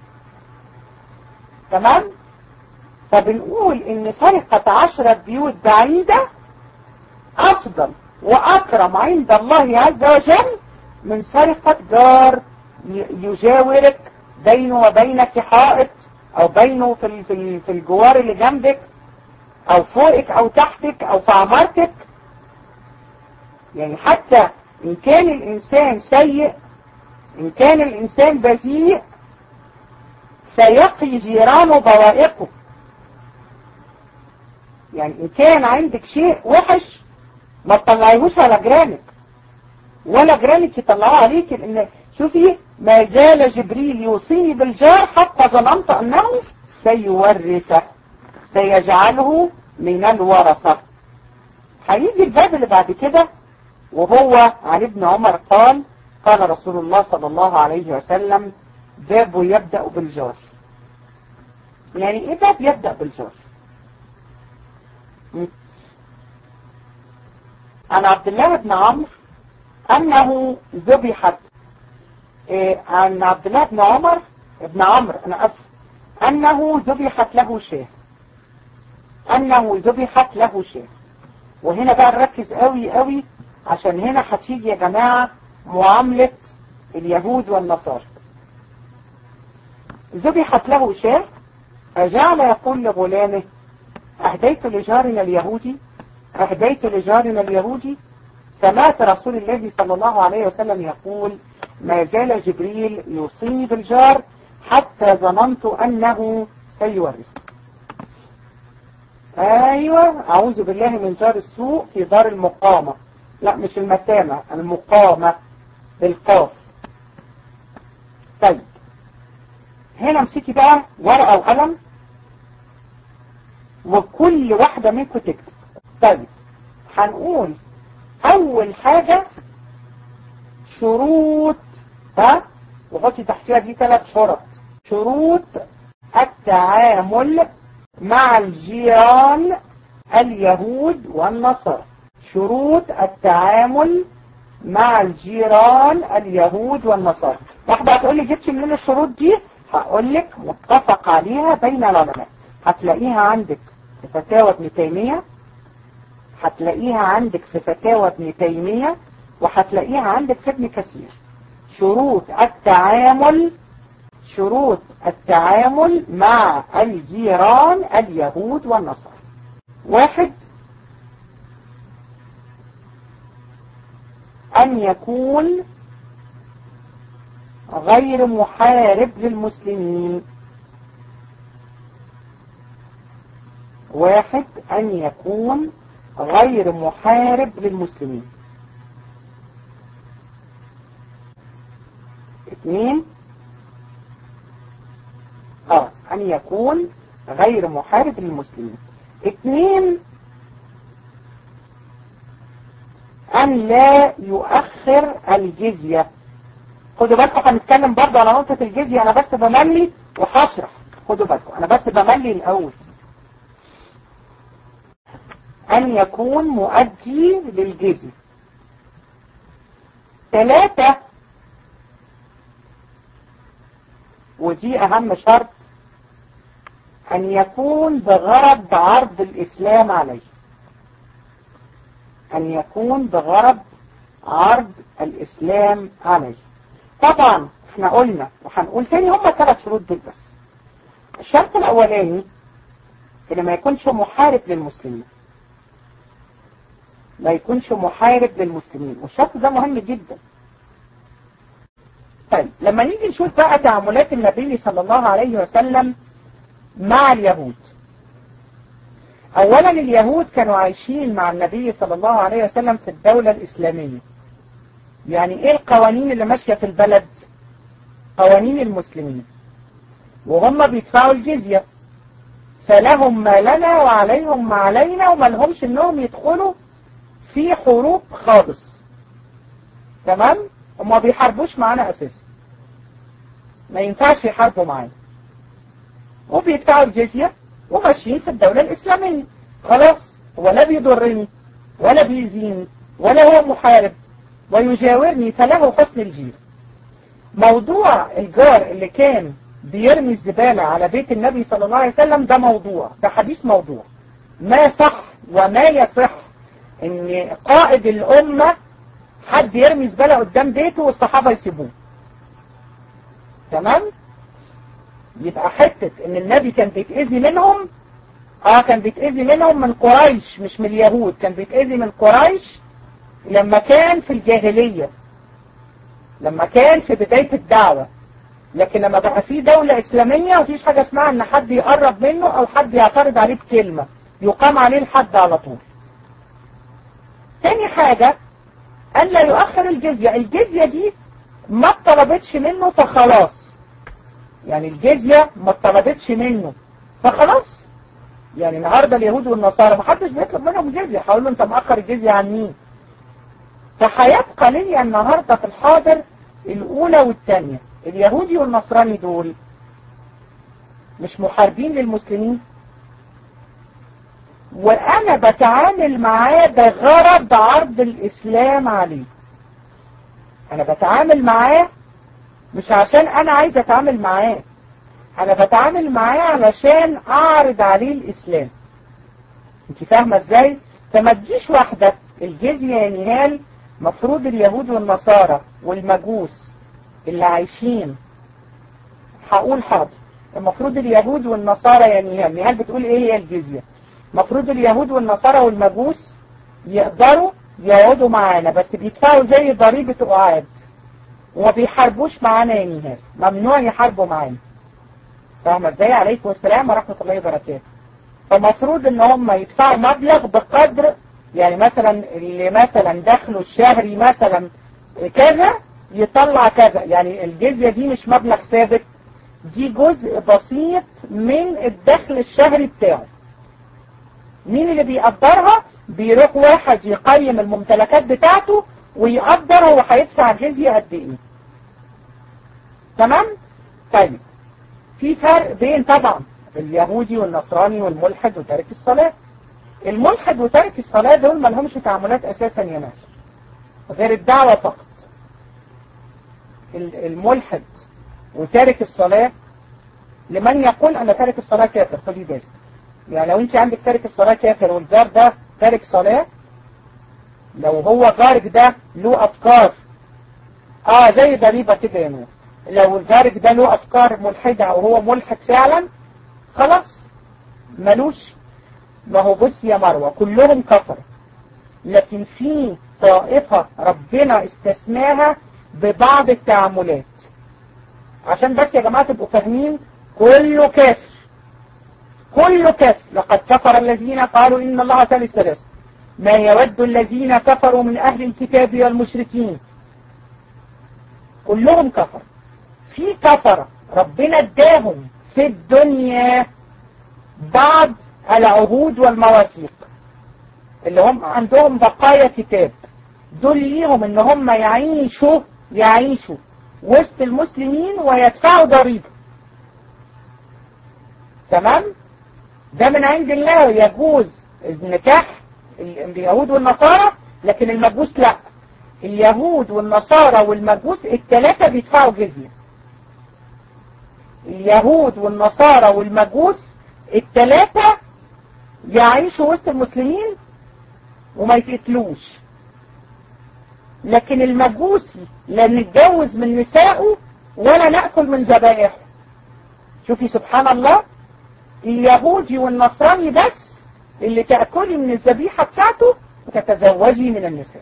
تمام؟ فبنقول إن سرقة عشرة بيوت بعيدة أفضل وأكرم عند الله عز وجل من سرقة جار يجاورك بينه وبينك حائط، أو بينه في في الجوار اللي جنبك، أو فوقك أو تحتك أو في عمارتك. يعني حتى إن كان الإنسان سيء، إن كان الإنسان بذيء، سيقي جيرانه بوائقه. يعني إن كان عندك شيء وحش ما تطلعيهوش على جيرانك ولا جيرانك يطلعوه عليك. لأن شوفي ما زال جبريل يوصيني بالجار حتى ظننت أنه سيورثه، سيجعله من الورثة. هيجي الباب اللي بعد كده وهو عن ابن عمر قال قال رسول الله صلى الله عليه وسلم باب يبدأ بالجار. يعني ايه باب يبدأ بالجار؟ عن عبد الله بن عمرو انه ذبحت إيه عن عبد الله بن عمر ابن عمرو انا اسف انه ذبحت له شاه، انه ذبحت له شاه. وهنا بقى نركز قوي قوي عشان هنا هتيجي يا جماعة معاملة اليهود والنصارى. ذبحت له شاه فجعل يقول لغلامه أهديت لجارنا اليهودي، أهديت لجارنا اليهودي. سمعت رسول الله صلى الله عليه وسلم يقول ما زال جبريل يوصيني بالجار حتى ظننت أنه سيورث. أيوة أعوذ بالله من جار السوء في دار المقامة. لا مش المتامة، المقامة بالقاف. طيب هنا امسكي بقى ورقة وقلم وكل واحدة منكم تكتب. طيب هنقول أول حاجة شروط، ها وحطي تحتها دي ثلاث شرط. شروط التعامل مع الجيران اليهود والنصارى. شروط التعامل مع الجيران اليهود والنصارى. واحدة هتقول لي جبتي منين الشروط دي؟ هقول لك متفق عليها بين العلماء. هتلاقيها عندك في فتاوى ابن تيمية، هتلاقيها عندك في فتاوى ابن تيمية، وهتلاقيها عندك في ابن كثير. شروط التعامل شروط التعامل مع الجيران اليهود والنصارى. واحد، أن يكون غير محارب للمسلمين. واحد، أن يكون غير محارب للمسلمين. اثنين، اه أن يكون غير محارب للمسلمين. اثنين، أن لا يؤخر يؤخر الجزية. خدوا بالكم هنتكلم برضه على نقطة الجزية، انا بس بملي وهشرح. خدوا بالكم انا بس بملي الاول. ان يكون مؤدي للجزية. ثلاثة، ودي اهم شرط، ان يكون بغرض عرض الاسلام عليه. ان يكون بغرض عرض الاسلام عليه. طبعا احنا قلنا وهنقول تاني هم ثلاث شروط دول بس. الشرط الاولاني ان ما يكونش محارب للمسلمين. ما يكونش محارب للمسلمين، والشرط ده مهم جدا. طيب لما نيجي نشوف بقى تعاملات النبي صلى الله عليه وسلم مع اليهود. اولا اليهود كانوا عايشين مع النبي صلى الله عليه وسلم في الدولة الاسلامية. يعني ايه القوانين اللي ماشية في البلد؟ قوانين المسلمين، وهم بيدفعوا الجزية، فلهم ما لنا وعليهم ما علينا، وما لهمش انهم يدخلوا في حروب خالص. تمام؟ هم ما بيحاربوش معانا اساسا، ما ينفعش يحاربوا معانا، وبيدفعوا الجزية وماشيين في الدولة الإسلامية. خلاص، هو لا بيضرني ولا بيزيني ولا هو محارب ويجاورني، فله حسن الجير. موضوع الجار اللي كان بيرمي الزبالة على بيت النبي صلى الله عليه وسلم ده موضوع، ده حديث موضوع. ما صح وما يصح ان قائد الأمة حد يرمي زبالة قدام بيته والصحابة يسيبوه. تمام؟ يبقى حتة ان النبي كان بيتأذي منهم، اه كان بيتأذي منهم من قريش مش من اليهود، كان بيتأذي من قريش لما كان في الجاهلية، لما كان في بداية الدعوة. لكن لما بقى في دولة إسلامية مفيش حاجة اسمها ان حد يقرب منه او حد يعترض عليه بكلمة، يقام عليه الحد على طول. تاني حاجة ان لا يؤخر الجزية. الجزية دي ما اتطلبتش منه فخلاص، يعني الجزية ما اتطلبتش منه فخلاص. يعني النهاردة اليهود والنصارى ما حدش بيطلب منهم جزية، هقول له انت مأخر الجزية عن مين؟ فهيبقى ليا النهاردة في الحاضر الاولى والثانية. اليهودي والنصراني دول مش محاربين للمسلمين، وانا بتعامل معاه بغرض عرض الاسلام عليه. انا بتعامل معاه مش عشان انا عايز اتعامل معاه، انا بتعامل معاه علشان اعرض عليه الاسلام. انت فاهمة ازاي؟ فما تجيش واحدة الجزية يا نهال مفروض اليهود والنصارى والمجوس اللي عايشين، هقول حاضر، المفروض اليهود والنصارى يا نهال، نهال بتقول ايه هي الجزية؟ مفروض اليهود والنصارى والمجوس يقدروا يقعدوا معانا بس بيدفعوا زي ضريبة أقعاد، وما بيحاربوش معانا يا نهال، ممنوع يحاربوا معانا. فاهمة ازاي؟ عليكم السلام ورحمة الله وبركاته. فمفروض ان هم يدفعوا مبلغ بقدر، يعني مثلا اللي مثلا دخله الشهري مثلا كذا يطلع كذا. يعني الجزية دي مش مبلغ ثابت، دي جزء بسيط من الدخل الشهري بتاعه. مين اللي بيقدرها؟ بيروح واحد يقيم الممتلكات بتاعته ويقدر هو هيدفع جزية قد ايه. تمام؟ طيب في فرق بين طبعا اليهودي والنصراني والملحد وتارك الصلاة. الملحد وتارك الصلاة دول ما لهمش تعاملات اساسا يا ناس غير الدعوة فقط. الملحد وتارك الصلاة لمن يقول ان تارك الصلاة كافر، خدي بالك. يعني لو انت عندك تارك الصلاة كافر والجار ده تارك صلاة، لو هو جارك ده له افكار اه زي ضريبة كده يا نور، لو جارك ده له افكار ملحدة او هو ملحد فعلا خلاص ملوش. ما هو بص يا مروة كلهم كفر، لكن في طائفة ربنا استثناها ببعض التعاملات. عشان بس يا جماعة تبقوا فاهمين، كله كافر، كله كافر. لقد كفر الذين قالوا إن الله ثالث ثلاثة، ما يود الذين كفروا من أهل الكتاب والمشركين، كلهم كفر. في كفر ربنا اداهم في الدنيا بعض العهود والمواثيق اللي هم عندهم بقايا كتاب، دول ليهم ان هم يعيشوا يعيشوا وسط المسلمين ويدفعوا ضريبة. تمام؟ ده من عند الله، يجوز النكاح اليهود والنصارى، لكن المجوس لا. اليهود والنصارى والمجوس الثلاثة بيدفعوا جزية. اليهود والنصارى والمجوس الثلاثة يعيشوا وسط المسلمين وما يتقتلوش، لكن المجوسي لا نتجوز من نسائه ولا نأكل من ذبائحه. شوفي سبحان الله، اليهودي والنصراني بس اللي تأكلي من الذبيحة بتاعته وتتزوجي من النساء.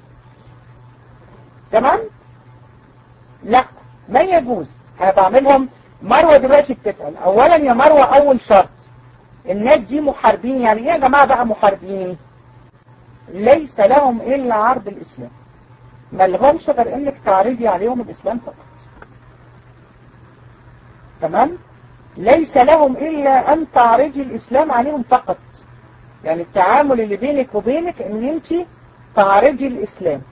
تمام؟ لا، ما يجوز. انا بعملهم. مروة دلوقتي بتسأل، اولا يا مروة اول شرط، الناس دي محاربين. يعني ايه يا جماعة بقى محاربين؟ ليس لهم الا عرض الاسلام، ما لهمش غير انك تعرضي عليهم الاسلام فقط. تمام؟ ليس لهم الا ان تعرضي الاسلام عليهم فقط. يعني التعامل اللي بينك وبينك ان انت تعرضي الاسلام.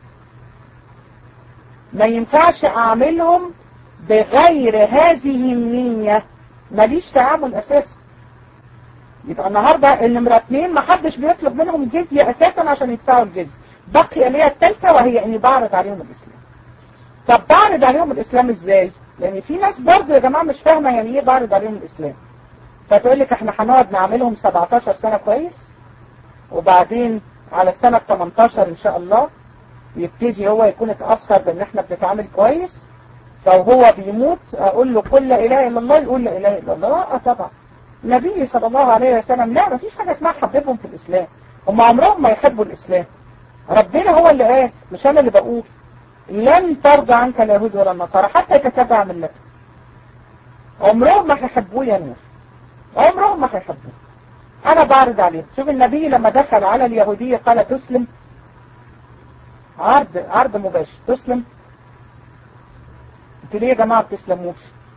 ما ينفعش اعملهم بغير هذه النية، ماليش تعامل اساسا. يبقى النهاردة النمرة اتنين ما حدش بيطلب منهم جزية اساسا عشان يدفعوا الجزية. بقي ليها الثالثة وهي اني بعرض عليهم الاسلام. طب بعرض عليهم الاسلام ازاي؟ لان في ناس برضه يا جماعة مش فاهمة يعني ايه بعرض عليهم الاسلام. فتقول لك احنا هنقعد نعملهم سبعتاشر سنة كويس، وبعدين على السنة تمنتاشر ان شاء الله يبتدي هو يكون اتأثر بان احنا بنتعامل كويس، فهو بيموت اقول له قل لا اله الا الله، يقول لا اله الا الله. اه طبعا النبي صلى الله عليه وسلم لا، مفيش حاجة اسمها حببهم في الاسلام. هم عمرهم ما يحبوا الاسلام. ربنا هو اللي قال، مش انا اللي بقول. لن ترضى عنك اليهود ولا النصارى حتى يتتبع ملتهم. عمرهم ما هيحبوه يا نور، عمرهم ما هيحبوه. انا بعرض عليهم. شوف النبي لما دخل على اليهودية قال تسلم، عرض عرض مباشر، تسلم. انتوا ليه يا جماعة بتسلموش؟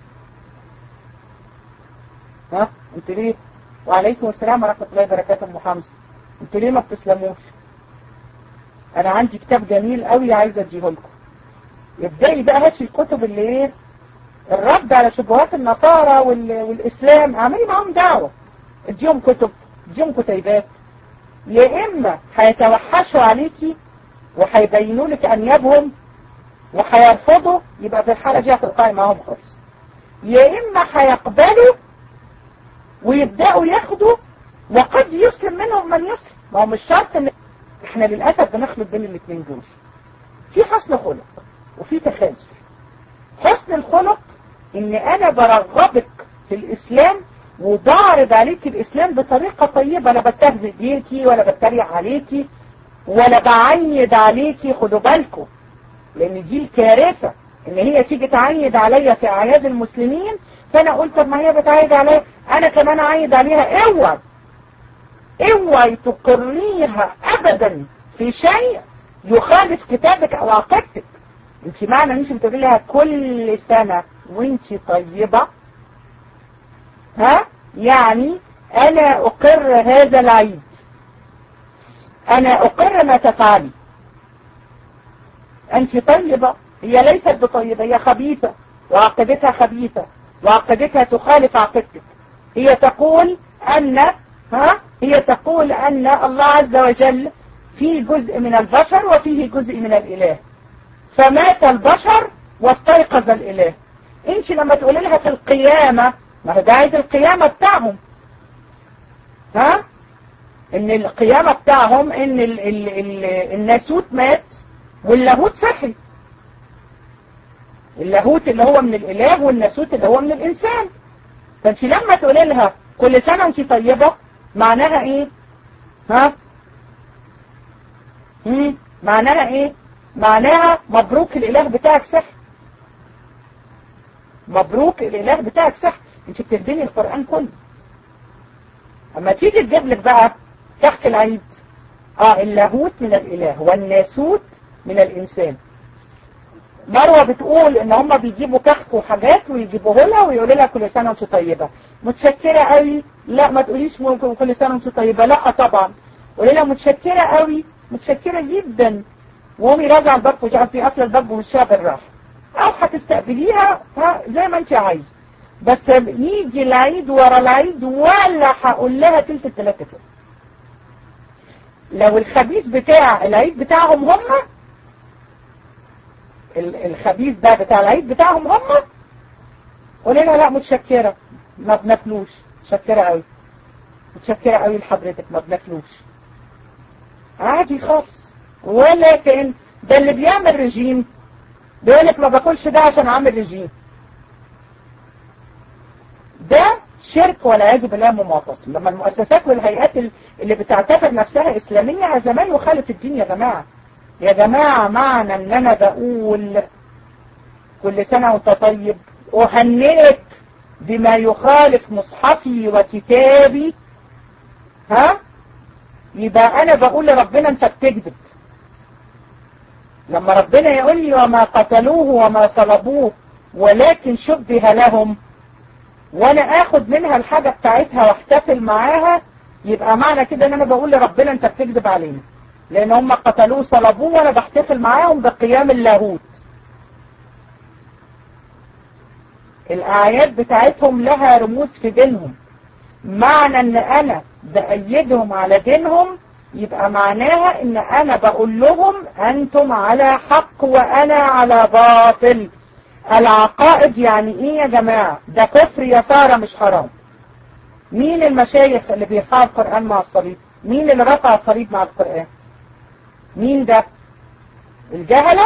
ها انتوا ليه؟ وعليكم السلام ورحمة الله وبركاته. ام حمزة، انتوا ليه ما بتسلموش؟ انا عندي كتاب جميل قوي عايز اديه لكم. ابدأي بقى هاتي الكتب اللي ايه الرد على شبهات النصارى والاسلام، اعملي معاهم دعوة، اديهم كتب، اديهم كتيبات. يا اما هيتوحشوا عليكي وهيبينوا لك انيابهم وهيرفضوا، يبقى في الحالة دي هتقطعي معاهم خالص. يا اما هيقبلوا ويبدأوا ياخدوا، وقد يسلم منهم من يسلم. ما هو مش شرط ان احنا للأسف بنخلط بين الاثنين دول. في حسن خلق وفي تخاذل. حسن الخلق ان انا برغبك في الاسلام وبعرض عليك الاسلام بطريقة طيبة، لا بستهزئ بيكي ولا بتريق عليكي ولا بعيد عليكي. خدوا بالكم، لان دي الكارثة ان هي تيجي تعيد عليا في اعياد المسلمين، فانا قلت طب ما هي بتعيد عليا انا كمان اعيد عليها. اوعى اوعى تقريها ابدا في شيء يخالف كتابك او عقيدتك. انت معنى ان انت بتقولي لها كل سنة وانت طيبة، ها يعني انا اقر هذا العيد، انا اقر ما تفعلي. انت طيبة، هي ليست بطيبة، هي خبيثة وعقيدتها خبيثة وعقيدتها تخالف عقيدتك. هي تقول ان ها هي تقول ان الله عز وجل فيه جزء من البشر وفيه جزء من الاله، فمات البشر واستيقظ الاله. انت لما تقولي لها في القيامة، ما هو ده عيد القيامة بتاعهم، ها ان القيامة بتاعهم ان ال ال ال الناسوت مات واللاهوت صحي. اللاهوت اللي هو من الاله والناسوت اللي هو من الانسان. فانت لما تقولي لها كل سنة وانت طيبة، معناها ايه؟ ها مم. معناها ايه؟ معناها مبروك الاله بتاعك صح، مبروك الاله بتاعك صح. انت بتهدني القرآن كله. اما تيجي تجيب لك بقى تحت العيد اه اللاهوت من الاله والناسوت من الانسان. مروة بتقول ان هم بيجيبوا كحك وحاجات ويجيبوه لها ويقولوا لها كل سنة وانت طيبة. متشكرة قوي. لا ما تقوليش كل سنة وانت طيبة، لا طبعا قولي لها متشكرة قوي، متشكرة جدا، وقومي راجعه الباب ومش عارفه قافله الباب ومشيها بالراحه، او هتستقبليها زي ما انت عايزه، بس يجي العيد ورا العيد ولا هقول لها تلت التلاته كده. لو الخبيث بتاع العيد بتاعهم هم، الخبيث ده بتاع العيد بتاعهم هم، قولي لها لا متشكره ما بناكلوش، متشكره قوي، متشكره قوي لحضرتك ما بناكلوش، عادي خالص. ولكن ده اللي بيعمل رجيم بيقول لك ما باكلش ده عشان عامل رجيم، ده شرك والعياذ بالله مماطل. لما المؤسسات والهيئات اللي بتعتبر نفسها اسلاميه هذا ما يخالف الدين يا جماعه. يا جماعه معنى ان انا بقول كل سنه وانت طيب اهنئك بما يخالف مصحفي وكتابي، ها، يبقى انا بقول لربنا انت بتكذب. لما ربنا يقول لي وما قتلوه وما صلبوه ولكن شبه لهم، وانا اخد منها الحاجة بتاعتها واحتفل معاها، يبقى معنى كده ان انا بقول لربنا انت بتكذب علينا، لان هم قتلوه صلبوه وانا بحتفل معاهم بقيام اللاهوت. الاعياد بتاعتهم لها رموز في دينهم، معنى ان انا بأيدهم على دينهم يبقى معناها ان انا بقول لهم انتم على حق وانا على باطل. العقائد يعني ايه يا جماعة؟ ده كفر يسارة مش حرام. مين المشايخ اللي بيرفعوا القرآن مع الصليب؟ مين اللي رفع الصليب مع القرآن؟ مين ده؟ الجهلة؟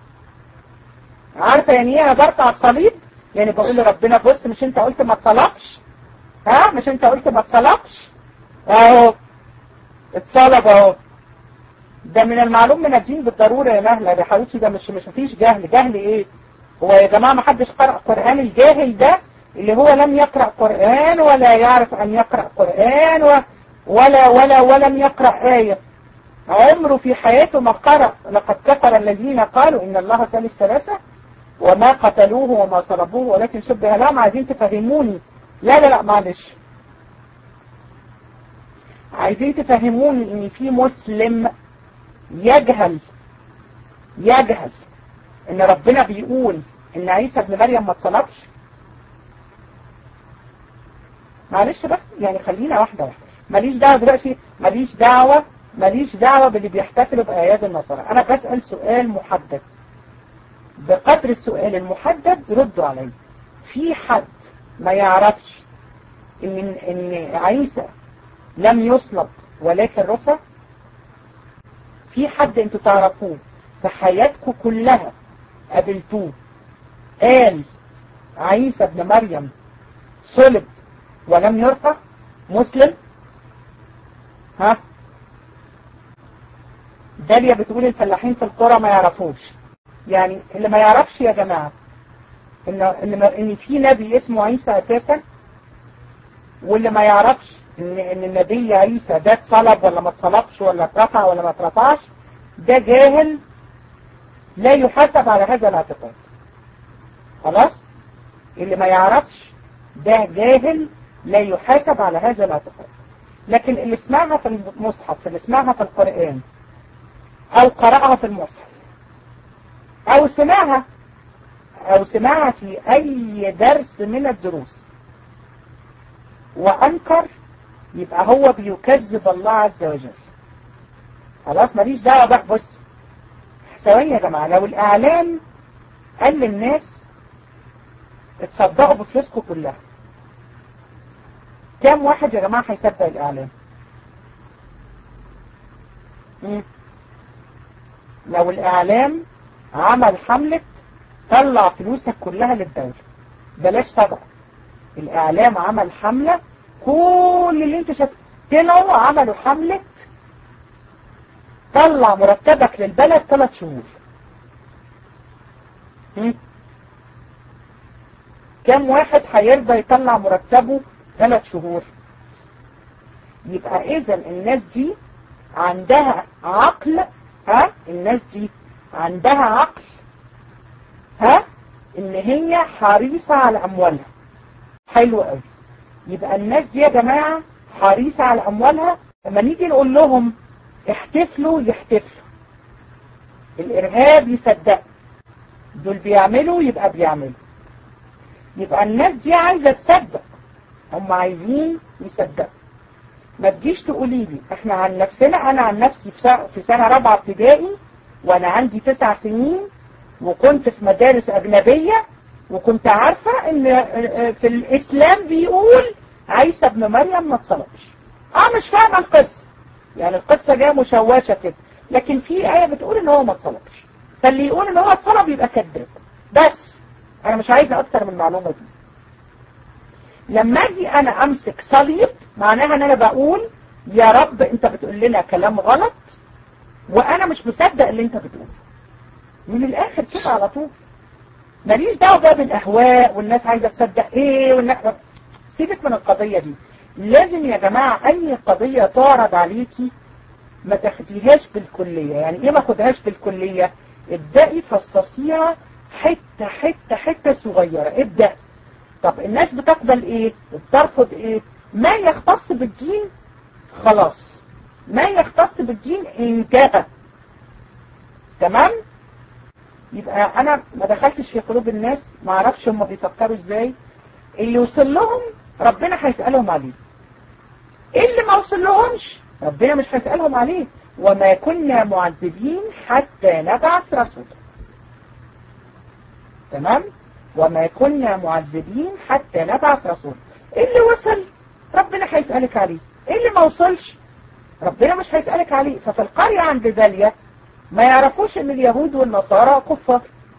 عارفة يعني ايه انا برفع الصليب؟ يعني بقول لربنا بص مش انت قلت ما تصلبش؟ ها مش انت قلت ما تصلبش؟ اهو اتصلب اهو. ده من المعلوم من الدين بالضرورة يا مهلا، ده حبيبتي ده مش مش مفيش جهل. جهل ايه؟ هو يا جماعة ما حدش قرأ قرآن. الجاهل ده اللي هو لم يقرأ قرآن ولا يعرف ان يقرأ قرآن و ولا ولا ولم يقرأ آية، عمره في حياته ما قرأ لقد كفر الذين قالوا ان الله ثالث ثلاثة وما قتلوه وما صلبوه ولكن شبه لهم. عايزين تفهموني؟ لا لا لا معلش، عايزين تفهموني ان في مسلم يجهل يجهل ان ربنا بيقول ان عيسى ابن مريم ما اتصلبش؟ معلش بس يعني خلينا واحدة واحدة. ماليش دعوة دلوقتي، ماليش دعوة ماليش دعوة باللي بيحتفلوا بأعياد النصارى. انا بسأل سؤال محدد، بقدر السؤال المحدد ردوا علي. في حد ما يعرفش ان ان عيسى لم يصلب ولكن رفع؟ في حد انتوا تعرفوه في حياتكم كلها قابلتوه قال عيسى ابن مريم صلب ولم يرفع؟ مسلم؟ ها؟ داليا بتقول الفلاحين في القرى ما يعرفوش. يعني اللي ما يعرفش يا جماعة ان ان ان في نبي اسمه عيسى اساسا، واللي ما يعرفش ان ان النبي عيسى ده اتصلب ولا ما اتصلبش ولا اترفع ولا ما اترفعش، ده جاهل لا يحاسب على هذا الاعتقاد. خلاص؟ اللي ما يعرفش ده جاهل لا يحاسب على هذا الاعتقاد. لكن اللي سمعها في المصحف، اللي سمعها في القرآن او قرأها في المصحف او سمعها او سمعها في اي درس من الدروس وانكر، يبقى هو بيكذب الله عز وجل. خلاص ماليش دعوة بقى. بص ثواني يا جماعة، لو الاعلام قال للناس اتصدقوا بفلوسكم كلها، كام واحد يا جماعة هيصدق الاعلام؟ مم. لو الاعلام عمل حملة طلع فلوسك كلها للدولة، بلاش صدقة، الاعلام عمل حملة، كل اللي انت شايف طلعوا عملوا حملة طلع مرتبك للبلد ثلاث شهور. هم؟ كم واحد هيرضى يطلع مرتبه ثلاث شهور؟ يبقى اذا الناس دي عندها عقل، ها، الناس دي عندها عقل، ها، ان هي حريصة على اموالها. حلو قوي. يبقى الناس دي يا جماعة حريصة على اموالها. لما نيجي نقول لهم احتفلوا يحتفلوا، الإرهاب يصدق دول بيعملوا يبقى بيعملوا. يبقى الناس دي عايزة تصدق، هم عايزين يصدقوا. ما تجيش تقولي لي احنا عن نفسنا، انا عن نفسي في سنة رابعة ابتدائي وانا عندي تسع سنين وكنت في مدارس اجنبية وكنت عارفة ان في الاسلام بيقول عيسى ابن مريم ما اتصلبش. اه مش فاهمة القصة، يعني القصة جاية مشوشة كده، لكن في آية بتقول ان هو ما اتصلبش، فاللي يقول ان هو اتصلب يبقى كذاب. بس انا مش عايزة اكتر من المعلومة دي. لما اجي انا امسك صليب معناها ان انا بقول يا رب انت بتقول لنا كلام غلط وانا مش مصدق اللي انت بتقوله. من الاخر كده على طول، ماليش دعوه بقى بالاهواء والناس عايزه تصدق ايه والناس. سيبك من القضيه دي. لازم يا جماعه اي قضيه تعرض عليكي ما تاخديهاش بالكليه. يعني ايه ما اخدهاش بالكليه؟ ابدأي فصصيها حته حته حته صغيره. ابدأ. طب الناس بتقبل ايه؟ بترفض ايه؟ ما يختص بالدين خلاص، ما يختص بالدين انتهى. تمام؟ يبقى انا ما دخلتش في قلوب الناس، ما اعرفش هم بيفكروا ازاي. اللي وصل لهم ربنا هيسألهم عليه، اللي ما وصل لهمش ربنا مش هيسألهم عليه. وما كنا معذبين حتى نبعث رسولا. تمام؟ وما كنا معذبين حتى نبعث رسولا. اللي وصل ربنا هيسألك عليه، اللي ما وصلش ربنا مش هيسألك عليه. ففي القرية عند داليا ما يعرفوش ان اليهود والنصارى كفار.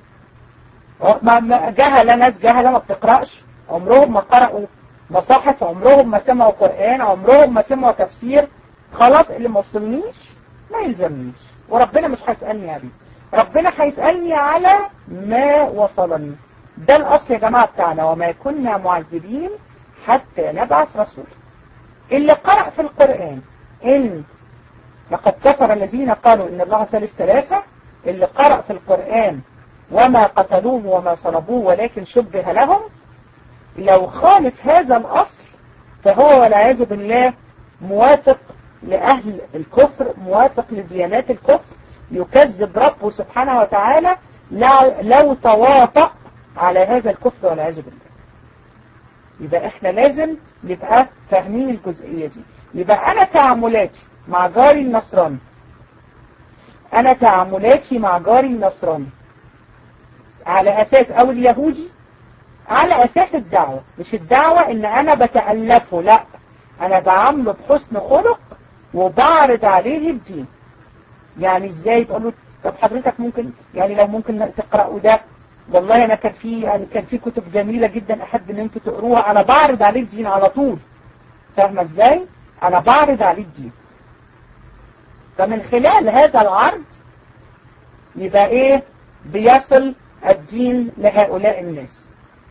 جهل، ناس جهلة ما بتقرأش، عمرهم ما قرأوا مصاحف، عمرهم ما سمعوا قرآن، عمرهم ما سمعوا تفسير. خلاص اللي ما وصلنيش ما يلزمنيش وربنا مش هيسألني عليه. ربنا هيسألني على ما وصلني. ده الأصل يا جماعة بتاعنا، وما كنا معذبين حتى نبعث رسول. اللي قرأ في القرآن إن لقد كفر الذين قالوا إن الله ثالث ثلاثة، اللي قرأ في القرآن وما قتلوه وما صلبوه ولكن شبه لهم، لو خالف هذا الأصل فهو والعياذ بالله موافق لأهل الكفر، موافق لديانات الكفر، يكذب ربه سبحانه وتعالى لو تواطأ على هذا الكفر والعياذ بالله. يبقى احنا لازم نبقى فاهمين الجزئية دي. يبقى انا تعاملاتي مع جاري النصراني، انا تعاملاتي مع جاري النصراني على اساس او اليهودي على اساس الدعوة. مش الدعوة ان انا بتألفه، لا، انا بعامله بحسن خلق وبعرض عليه الدين. يعني ازاي؟ تقول له طب حضرتك ممكن يعني لو ممكن تقرأوا ده، والله انا كان في يعني كان في كتب جميلة جدا احب ان انتوا تقروها. انا بعرض عليه الدين على طول. فاهمة ازاي؟ انا بعرض عليه الدين. فمن خلال هذا العرض يبقى ايه؟ بيصل الدين لهؤلاء الناس.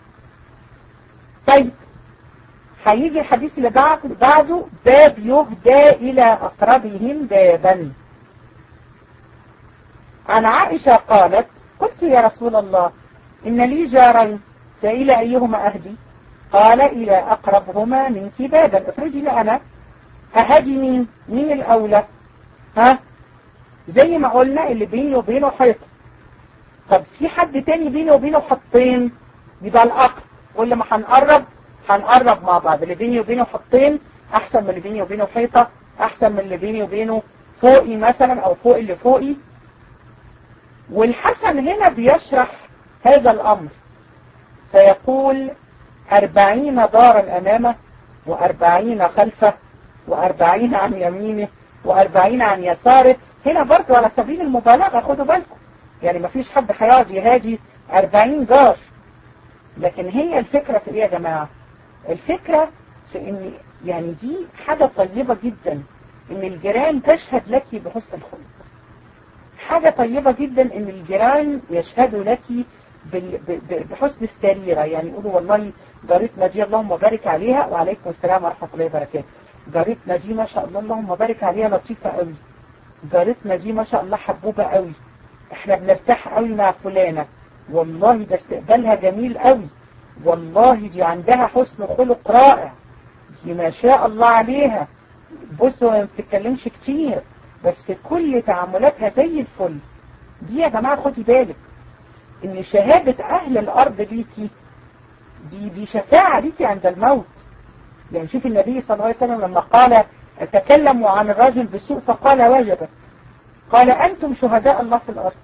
طيب هيجي الحديث اللي بعده، باب يهدى الى اقربهم بابا. عن عائشة قالت قلت يا رسول الله إن لي جارين فإلى أيهما أهدي؟ قال إلى أقربهما منك بابا. افرضي لي أنا أهدي مين؟ مين الأولى؟ ها؟ زي ما قلنا اللي بيني وبينه حيطة. طب في حد تاني بيني وبينه حطين، يبقى الأقرب. واللي ما هنقرب هنقرب مع بعض. اللي بيني وبينه حطين أحسن من اللي بيني وبينه حيطة، أحسن من اللي بيني وبينه فوقي مثلا أو فوق اللي فوقي. والحسن هنا بيشرح هذا الأمر فيقول أربعين دارا أمامه وأربعين خلفه وأربعين عن يمينه وأربعين عن يساره. هنا برضو على سبيل المبالغة، خدوا بالكم، يعني ما فيش حد هيقعد يهادي أربعين جار. لكن هي الفكرة في إيه يا جماعة؟ الفكرة في إن يعني دي حاجة طيبة جدا إن الجيران تشهد لك بحسن الخلق. حاجة طيبة جدا ان الجيران يشهدوا لك بحسن السريرة. يعني يقولوا والله جارتنا دي اللهم بارك عليها، وعليكم السلام ورحمة الله وبركاته، جارتنا دي ما شاء الله اللهم بارك عليها لطيفة قوي، جارتنا دي ما شاء الله حبوبة قوي، احنا بنرتاح قوي مع فلانة، والله ده استقبالها جميل قوي، والله دي عندها حسن خلق رائع، دي ما شاء الله عليها، بصوا ما بتتكلمش كتير بس كل تعاملاتها زي الفل، دي يا جماعة خدي بالك ان شهادة اهل الارض ليكي دي دي شفاعة ليكي عند الموت. يعني شوف النبي صلى الله عليه وسلم لما قال تكلموا عن الرجل بسوء فقال وجبت، قال انتم شهداء الله في الارض،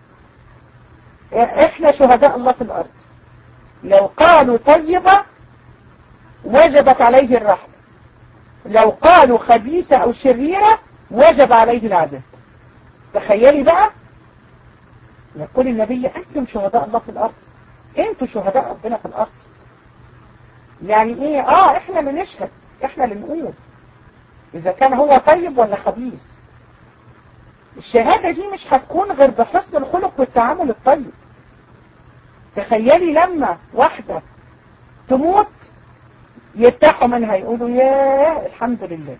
احنا شهداء الله في الارض. لو قالوا طيبة وجبت عليه الرحمة، لو قالوا خبيثة او شريرة وجب عليه العذاب. تخيلي بقى يقول النبي انتم شهداء الله في الارض، انتم شهداء ربنا في الارض. يعني ايه؟ اه احنا اللي نشهد، احنا اللي نقول اذا كان هو طيب ولا خبيث. الشهادة دي مش هتكون غير بحسن الخلق والتعامل الطيب. تخيلي لما واحدة تموت يرتاحوا منها يقولوا ياه الحمد لله.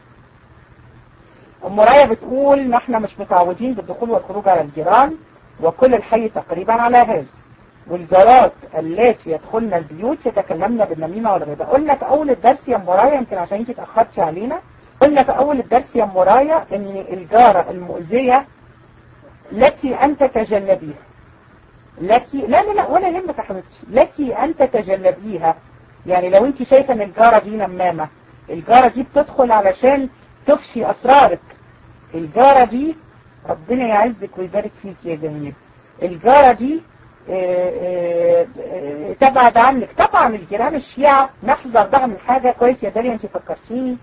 ام رايه بتقول ان احنا مش متعودين بالدخول والخروج على الجيران وكل الحي تقريبا على هذا، والجارات اللاتي يدخلن البيوت يتكلمن بالنميمه والغيبه. قلنا في اول الدرس يا ام رايه، يمكن عشان انت اتاخرتي علينا، قلنا في اول الدرس يا ام رايه ان الجاره المؤذيه لك ان تتجنبيها، لك لا لا لا ولا يهمك يا حبيبتي، لك ان تتجنبيها. يعني لو انت شايفه ان الجاره دي نمامه، الجاره دي بتدخل علشان تفشي اسرارك، الجاره دي ربنا يعزك ويبارك فيك يا جميل، الجاره دي اه اه تبعد عنك. طبعا الجيران الشيعة نحذر بقى من حاجه. كويس يا داليا انت فكرتيني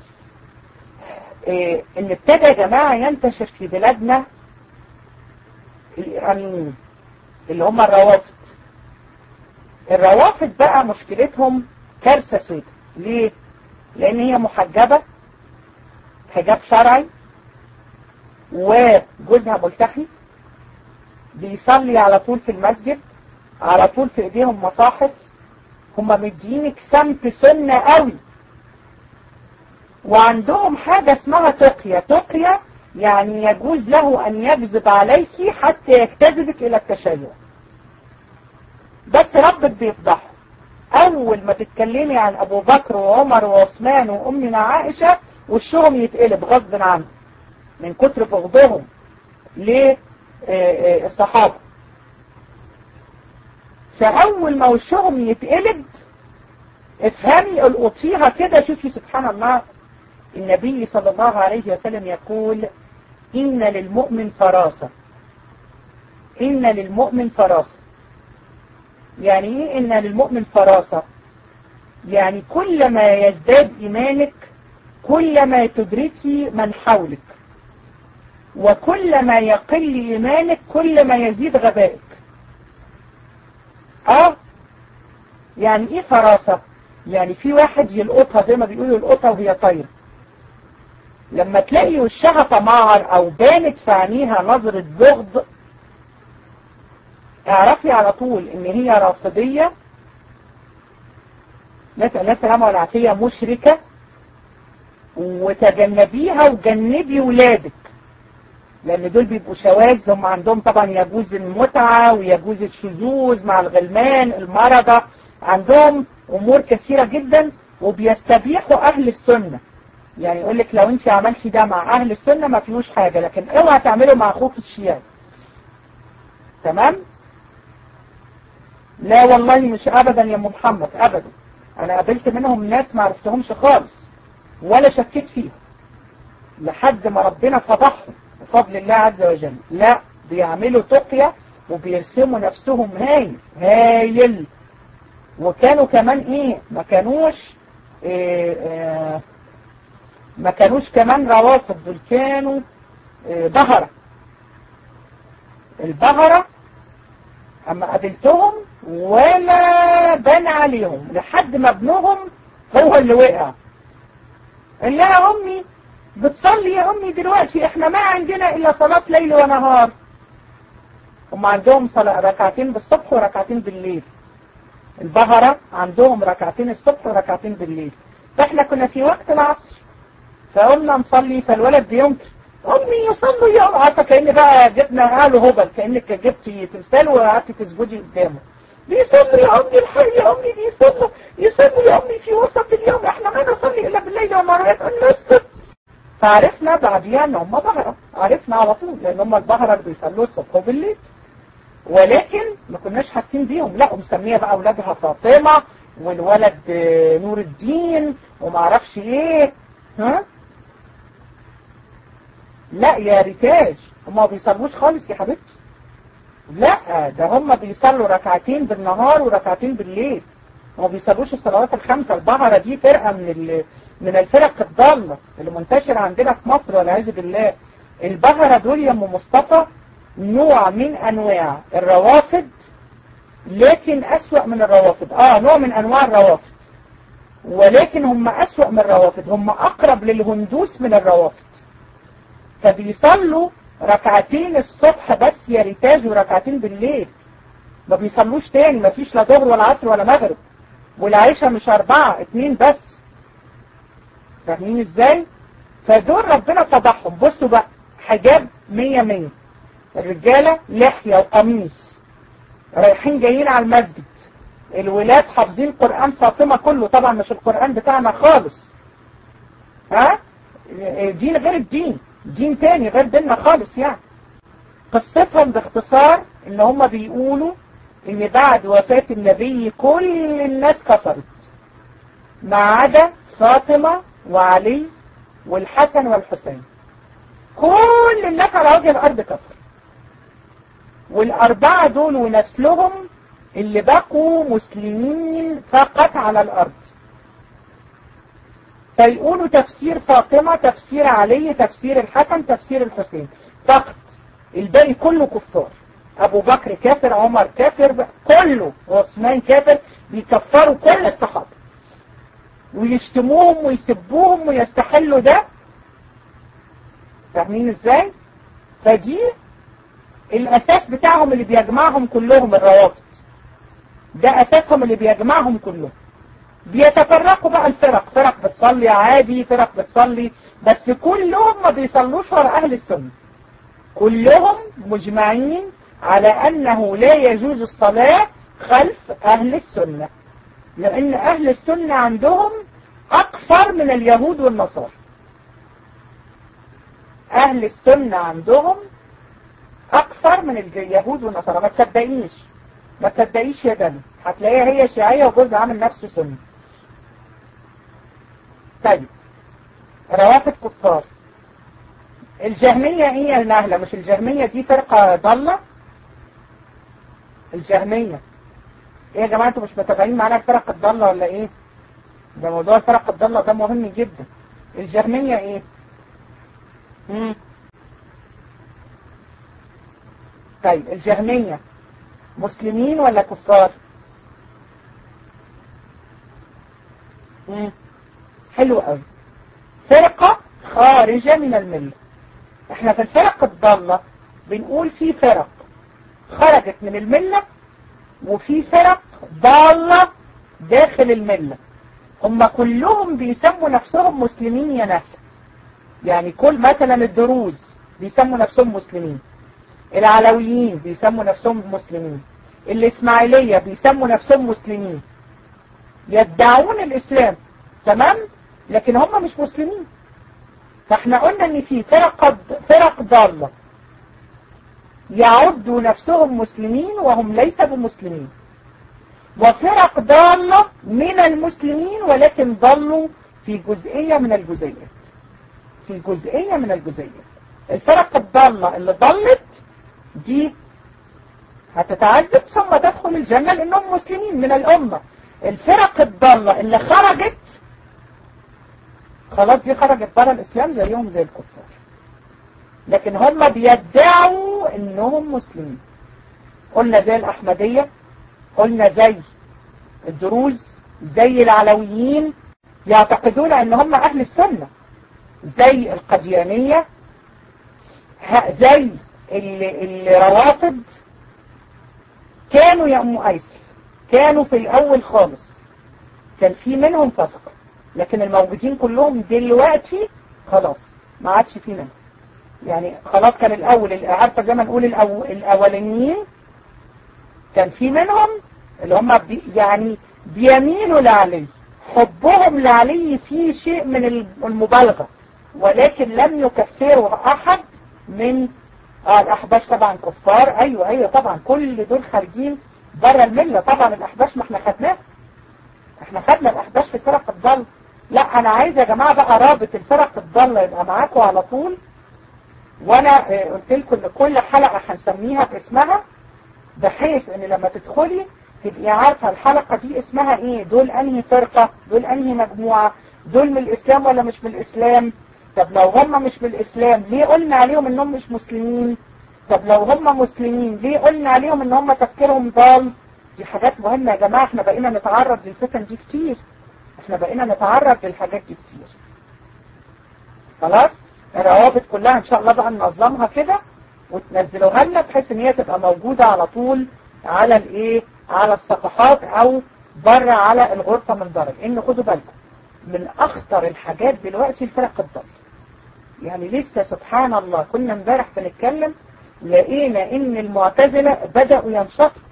اه ان ابتدى يا جماعه ينتشر في بلادنا الايرانيين اللي هم الروافض. الروافض بقى مشكلتهم كارثه سوداء. ليه؟ لان هي محجبه حجاب شرعي وجوزها ملتحي، بيصلي على طول في المسجد، على طول في ايديهم مصاحف، هم مدينك سمت سنة قوي، وعندهم حاجة اسمها تقية. تقية يعني يجوز له ان يكذب عليك حتى يجتذبك الى التشيع، بس ربك بيفضحه. اول ما تتكلمي عن ابو بكر وعمر وعثمان وامنا عائشة وشهم يتقلب غصب عنه من كتر بغضهم للصحابة. فأول ما وشهم يتقلب افهمي القطيها كده. شوفي سبحان الله، النبي صلى الله عليه وسلم يقول إن للمؤمن فراسة. إن للمؤمن فراسة يعني إيه إن للمؤمن فراسة؟ يعني كلما يزداد إيمانك كلما تدركي من حولك، وكلما يقل إيمانك كلما يزيد غبائك. اه يعني ايه فراسة؟ يعني في واحد يلقطها زي ما بيقولوا يلقطها وهي طايرة. لما تلاقي وشها تمعر او بانت في عينيها نظرة بغض، اعرفي على طول ان هي رافضية، نسأل الله السلامة والعافية، مشركة، وتجنبيها وجنبي ولادك، لان دول بيبقوا شواذ. هم عندهم طبعا يجوز المتعة ويجوز الشذوذ مع الغلمان، المرضى، عندهم امور كثيرة جدا، وبيستبيحوا اهل السنة. يعني يقول لك لو انت عملتي ده مع اهل السنة ما فيهوش حاجة، لكن اوعى تعمله مع اخوك الشيعي. تمام؟ لا والله مش ابدا يا ام محمد، ابدا. انا قابلت منهم ناس ما عرفتهمش خالص ولا شكيت فيهم لحد ما ربنا فضحهم بفضل الله عز وجل. لا، بيعملوا تقية وبيرسموا نفسهم هايل هايل. وكانوا كمان ايه، ما كانوش إيه إيه ما كانوش كمان روافض، دول كانوا إيه بهرة. البهرة اما قابلتهم ولا بان عليهم لحد ما ابنهم هو اللي وقع. قال لها يا امي بتصلي يا امي دلوقتي؟ احنا ما عندنا الا صلاة ليل ونهار. هم عندهم صلاة ركعتين بالصبح وركعتين بالليل. البهرة عندهم ركعتين الصبح وركعتين بالليل. فاحنا كنا في وقت العصر فقلنا نصلي، فالولد بينكر امي يصلوا يا امي. عارفه كأن بقى جبنا اهله هبل، كأنك جبتي تمثال وقعدتي تسجدي قدامه. بيصلوا يا امي الحي يا امي، بيصلوا يصلوا يا امي في وسط اليوم، احنا ما نصلي الا بالليل والنهار. قلنا اسكت. فعرفنا بعديها ان هم بهرة. عرفنا على طول، لان هم البهرة اللي بيصلوا الصبح وبالليل، ولكن ما كناش حاسين بيهم. لا، ومسميه بقى اولادها فاطمه والولد نور الدين وما اعرفش ايه. ها لا يا ريتاج، هم ما بيصلوش خالص يا حبيبتي. لا، ده هم بيصلوا ركعتين بالنهار وركعتين بالليل، ما بيصلوش الصلوات الخمسه. البهرة دي فرقه من من الفرق الضاله اللي منتشره عندنا في مصر والعياذ بالله. البهرة دول يا ام مصطفى نوع من انواع الروافض، لكن اسوأ من الروافض. اه نوع من انواع الروافض، ولكن هم اسوأ من الروافض، هم اقرب للهندوس من الروافض. فبيصلوا ركعتين الصبح بس يا ريتاج وركعتين بالليل، ما بيصلوش تاني، ما فيش لا ظهر ولا عصر ولا مغرب، والعشاء مش اربعة اتنين بس. فاهمين ازاي؟ فدول ربنا فضحهم. بصوا بقى، حجاب مية مية، الرجالة لحية وقميص، رايحين جايين على المسجد، الولاد حافظين قرآن فاطمة كله، طبعا مش القرآن بتاعنا خالص. ها دين غير الدين، دين تاني غير ديننا خالص. يعني قصتهم باختصار ان هم بيقولوا ان بعد وفاة النبي كل الناس كفرت ما عدا فاطمة وعلي والحسن والحسين. كل الناس على وجه الارض كفر، والاربعة دول ونسلهم اللي بقوا مسلمين فقط على الارض. فيقولوا تفسير فاطمة، تفسير علي، تفسير الحسن، تفسير الحسين فقط، الباقي كله كفار. ابو بكر كافر، عمر كافر، كله، عثمان كافر. بيكفروا كل الصحابة ويشتموهم ويسبوهم ويستحلوا ده. فاهمين ازاي؟ فدي الاساس بتاعهم اللي بيجمعهم كلهم، الروافض ده اساسهم اللي بيجمعهم كلهم. بيتفرقوا بقى الفرق، فرق بتصلي عادي، فرق بتصلي بس كلهم ما بيصلوش ورا اهل السنة. كلهم مجمعين على انه لا يجوز الصلاة خلف اهل السنة، لان اهل السنة عندهم اكثر من اليهود والنصارى. اهل السنة عندهم اكثر من اليهود والنصارى. ما تصدقيش ما تصدقيش يا جنة، هتلاقيها هي شيعية وجوزها عامل نفسه سني. طيب روافض كفار. الجهمية ايه يا نهلة؟ مش الجهمية دي فرقة ضالة؟ الجهمية ايه يا جماعة؟ انتوا مش متابعين معانا الفرق الضالة ولا ايه؟ ده موضوع الفرق الضالة ده مهم جدا. الجهمية ايه؟ مم. طيب الجهمية مسلمين ولا كفار؟ مم. حلو قوي. فرقة خارجة من الملة. احنا في الفرق الضالة بنقول في فرق خرجت من الملة وفي فرق ضالة داخل الملة. هم كلهم بيسموا نفسهم مسلمين يا نهل. يعني كل مثلا الدروز بيسموا نفسهم مسلمين، العلويين بيسموا نفسهم مسلمين، الإسماعيلية بيسموا نفسهم مسلمين، يدعون الإسلام تمام، لكن هم مش مسلمين. فاحنا قلنا ان في فرق فرق ضالة يعدوا نفسهم مسلمين وهم ليس بمسلمين، وفرق ضالة من المسلمين ولكن ضلوا في جزئية من الجزئيات، في جزئية من الجزئيات. الفرق الضالة اللي ضلت دي هتتعذب ثم تدخل الجنة لأنهم مسلمين من الأمة. الفرق الضالة اللي خرجت خلاص دي خرجت بره الإسلام زيهم زي الكفار، لكن هم بيدعوا انهم مسلمين. قلنا زي الأحمدية، قلنا زي الدروز، زي العلويين يعتقدون ان هم اهل السنة، زي القديانية، زي الروافض. كانوا يا ام ايسر كانوا في الاول خالص كان في منهم فسق، لكن الموجودين كلهم دلوقتي خلاص ما عادش في منهم. يعني خلاص كان الاول عارفه زي ما نقول الأو... الاولانيين كان في منهم اللي هم بي يعني بيميلوا لعلي، حبهم لعلي فيه شيء من المبالغة، ولكن لم يكفروا احد من اه الأحباش طبعا كفار. أيوة أيوة طبعا كل دول خارجين بره الملة. طبعا الأحباش ما احنا خدناه، احنا خدنا الأحباش في فرق الضل. لا أنا عايز يا جماعة بقى رابط الفرق الضل يبقى معاكم على طول. وأنا قلت لكم إن كل حلقة هنسميها باسمها، بحيث إن لما تدخلي تبقي عارفة الحلقة دي اسمها إيه، دول أنهي فرقة، دول أنهي مجموعة، دول من الإسلام ولا مش من الإسلام. طب لو هم مش من الإسلام ليه قلنا عليهم إنهم مش مسلمين؟ طب لو هم مسلمين ليه قلنا عليهم إن هم تفكيرهم ضال؟ دي حاجات مهمة يا جماعة. احنا بقينا نتعرض للفتن دي كتير، احنا بقينا نتعرض للحاجات دي كتير. خلاص الروابط كلها ان شاء الله بقى ننظمها كده وتنزلوها لنا بحيث ان هي تبقى موجودة على طول على الايه، على الصفحات او بره على الغرفة من درج. ان خدوا بالكم من اخطر الحاجات دلوقتي الفرق الضال. يعني لسه سبحان الله كنا امبارح بنتكلم لقينا ان المعتزلة بدأوا ينشطوا.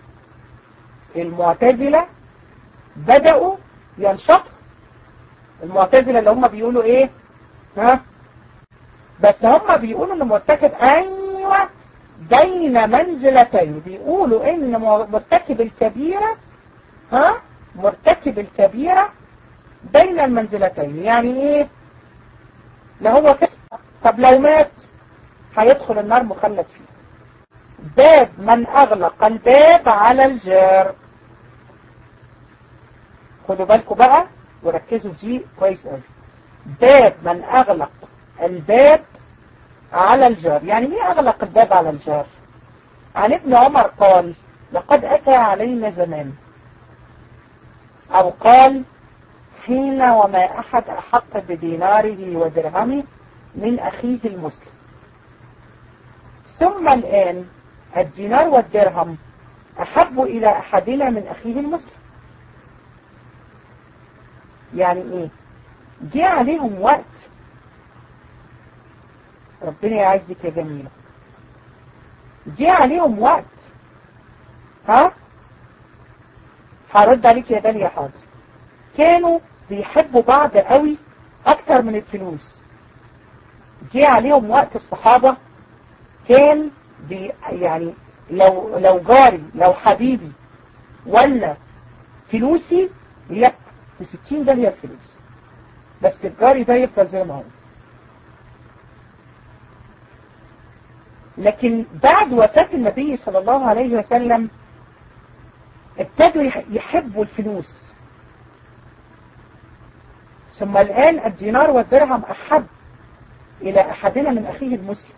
المعتزلة بدأوا ينشطوا. المعتزلة اللي هم بيقولوا ايه ها، بس هم بيقولوا ان مرتكب ايوه بين منزلتين. بيقولوا ان مرتكب الكبيرة ها، مرتكب الكبيرة بين المنزلتين. يعني ايه؟ لا هو كده. طب لو مات هيدخل النار مخلد فيه. باب من اغلق الباب على الجار. خدوا بالكم بقى وركزوا في دي كويس قوي. باب من اغلق الباب على الجار. يعني ايه اغلق الباب على الجار؟ عن ابن عمر قال لقد اتى علينا زمان، او قال حين وما احد احق بديناره ودرهمه من اخيه المسلم، ثم الان الدينار والدرهم احب الى احدنا من اخيه المسلم. يعني ايه؟ جه عليهم وقت، ربنا يعزك يا جميلة، جه عليهم وقت ها، هرد عليك يا داليا حاضر، كانوا بيحبوا بعض قوي اكتر من الفلوس. جه عليهم وقت الصحابة كان بي يعني لو لو جاري لو حبيبي ولا فلوسي، لا بستين داليا الفلوس، بس الجاري ده يفضل زي ما هو. لكن بعد وفاة النبي صلى الله عليه وسلم ابتدوا يحبوا الفلوس، ثم الآن الدينار والدرهم أحب إلى أحدنا من أخيه المسلم.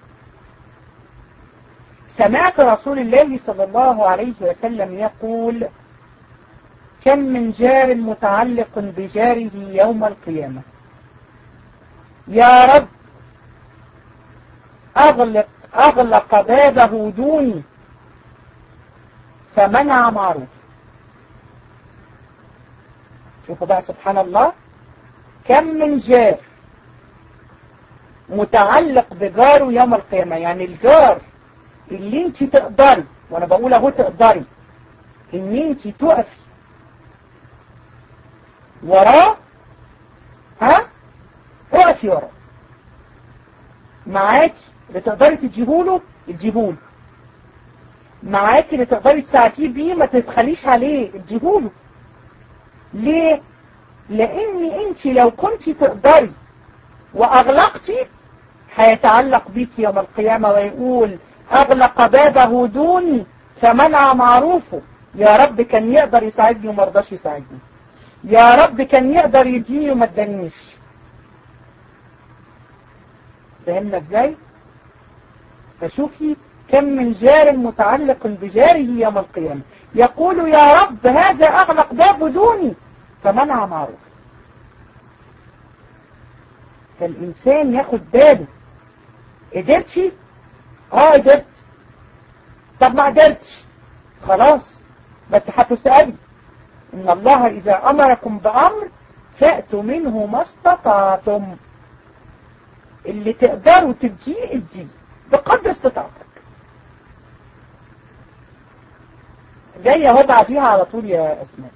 سمعت رسول الله صلى الله عليه وسلم يقول كم من جار متعلق بجاره يوم القيامة، يا رب أغلق, أغلق بابه دوني فمنع معروف. شوفوا بقى سبحان الله، كم من جار متعلق بجاره يوم القيامة. يعني الجار اللي انت تقدري، وانا بقول اهو تقدري ان انت تقفي وراه ها، اقفي وراه، معاكي اللي تقدري تجيبوله تجيبوله، معاكي اللي تقدري تساعديه بيه ما تتخليش عليه تجيبوله. ليه؟ لان انت لو كنت تقدري واغلقتي هيتعلق بيك يوم القيامة ويقول اغلق بابه دوني فمنع معروفه. يا رب كان يقدر يساعدني وما رضاش يساعدني، يا رب كان يقدر يديني وما ادانيش. فهمنا ازاي؟ فشوفي كم من جار متعلق بجاره يوم القيامة يقول يا رب هذا اغلق بابه دوني فمنع معروف. فالإنسان ياخد باله. قدرتي؟ اه قدرت. طب ما قدرتش خلاص، بس هتسألي. إن الله إذا أمركم بأمر فأتوا منه ما استطعتم. اللي تقدروا تديه اديه بقدر استطاعتك. جاية اهو بعديها على طول يا أسماء.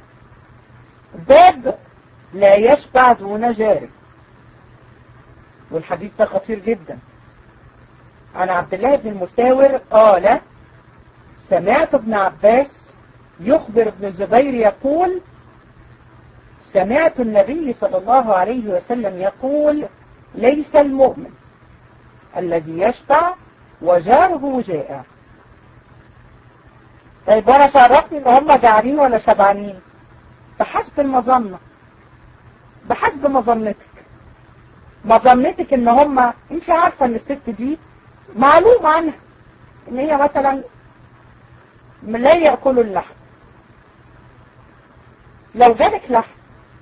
باب لا يشبع دون جاره. والحديث ده خطير جدا. عن عبد الله بن المساور قال سمعت ابن عباس يخبر ابن الزبير يقول سمعت النبي صلى الله عليه وسلم يقول ليس المؤمن الذي يشبع وجاره جائع. طيب وانا شعرفني ان هم جعانين ولا شبعانين؟ بحسب المظنة، بحسب مظنتك. مظنتك ان هم، انت عارفة ان الست دي معلوم عنها ان هي مثلا لا يأكلوا اللحم. لو جالك لحم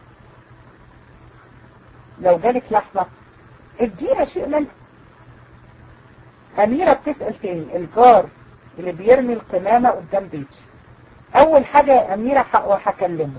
لو جالك لحمة اديها شيء منها. أميرة بتسأل تاني الجار اللي بيرمي القمامة قدام بيتي، أول حاجة يا أميرة هكلمه.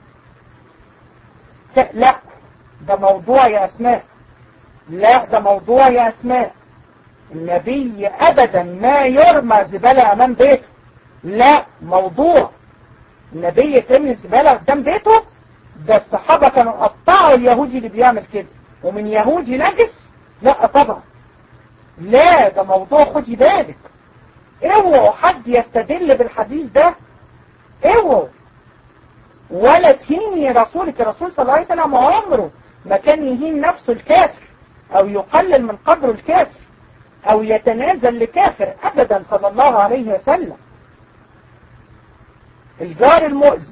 لا ده موضوع يا أسماء، لا ده موضوع يا أسماء. النبي أبدا ما يرمى زبالة أمام بيته، لا موضوع. النبي ترمي الزبالة قدام بيته؟ ده الصحابة كانوا قطعوا اليهودي اللي بيعمل كده، ومن يهودي نجس؟ لا طبعا، لا ده موضوع خدي بالك. اوعوا حد يستدل بالحديث ده، اوعوا. ولا تهيني رسولك. الرسول صلى الله عليه وسلم عمره ما كان يهين نفسه الكافر او يقلل من قدره الكافر او يتنازل لكافر ابدا صلى الله عليه وسلم. الجار المؤذي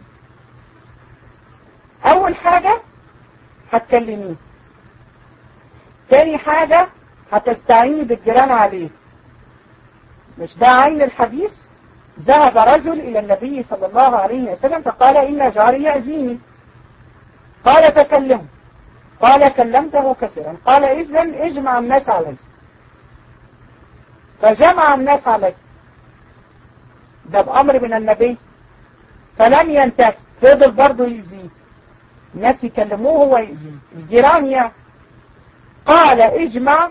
اول حاجة هتكلميه، تاني حاجة هتستعيني بالجيران عليه. مش ده عين الحديث؟ ذهب رجل إلى النبي صلى الله عليه وسلم فقال إن جاري يأذيني. قال تكلمه. قال كلمته كثيرا. قال إذن اجمع الناس عليه. فجمع الناس عليه، ده بأمر من النبي. فلم ينتهي، فضل برضه يأذيه. الناس يكلموه هو يأذيه، الجيران يعني. قال اجمع،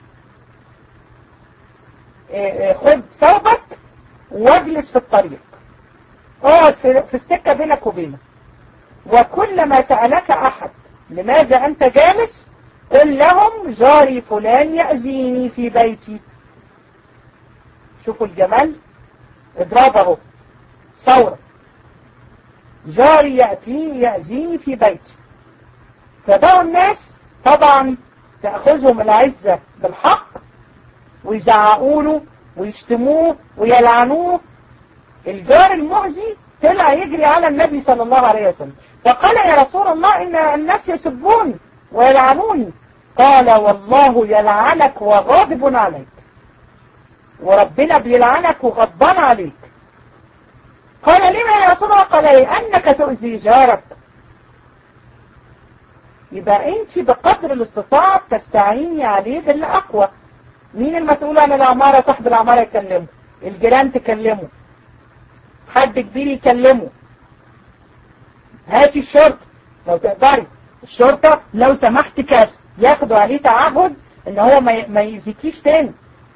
خد ثوبك واجلس في الطريق، اقعد في السكة بينك وبينه، وكلما سألك أحد لماذا أنت جالس قل لهم جاري فلان يأذيني في بيتي. شوفوا الجمال، اضربه ثورة، جاري يأتيني يأذيني في بيتي. فبقوا الناس طبعا تأخذهم العزة بالحق ويزعقوا له ويشتموه ويلعنوه. الجار المؤذي طلع يجري على النبي صلى الله عليه وسلم فقال يا رسول الله إن الناس يسبوني ويلعنوني. قال والله يلعنك وغاضب عليك، وربنا بيلعنك وغضبان عليك. قال لما يا رسول الله؟ قال لأنك تؤذي جارك. يبقى انت بقدر الاستطاعة تستعيني عليه باللي أقوى. مين المسؤول عن العمارة؟ صاحب العمارة يكلمه، الجيران تكلمه، حد كبير يكلمه، هاتي الشرطة لو تقدري. الشرطة لو سمحت كاس ياخدوا عليه تعهد ان هو ما يزيكيش تاني.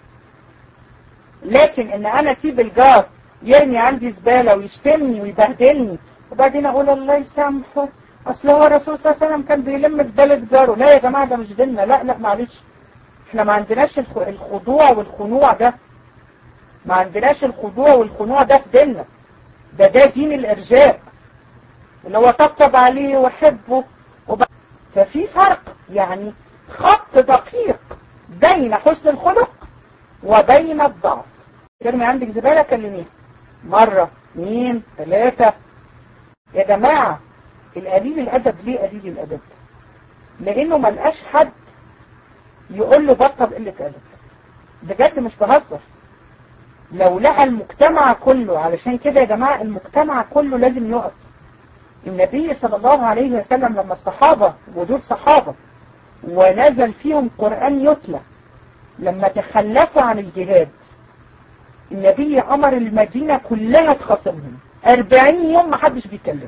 لكن ان انا اسيب الجار يرمي عندي زبالة ويشتمني ويبهدلني وبعدين اقول الله يسامحه اصل هو الرسول صلى الله عليه وسلم كان بيلم زبالة جاره. لا يا جماعة ده مش ديننا، لا لا معلش، احنا ما عندناش الخضوع والخنوع ده، ما عندناش الخضوع والخنوع ده في ديننا. ده ده دين الارجاء اللي هو طبطب عليه وحبه وب... ففي فرق، يعني خط دقيق بين حسن الخلق وبين الضعف. ترمي عندك زبالة كلميه مرة اثنين ثلاثة. يا جماعة القليل الأدب ليه قليل الأدب؟ لأنه ملقاش حد يقول له بطل قلة أدب. بجد مش بهزر. لو لقى المجتمع كله، علشان كده يا جماعة المجتمع كله لازم يقف. النبي صلى الله عليه وسلم لما الصحابة ودول صحابة ونزل فيهم قرآن يتلى لما تخلفوا عن الجهاد، النبي أمر المدينة كلها تخاصمهم أربعين يوم ما حدش بيكلمه.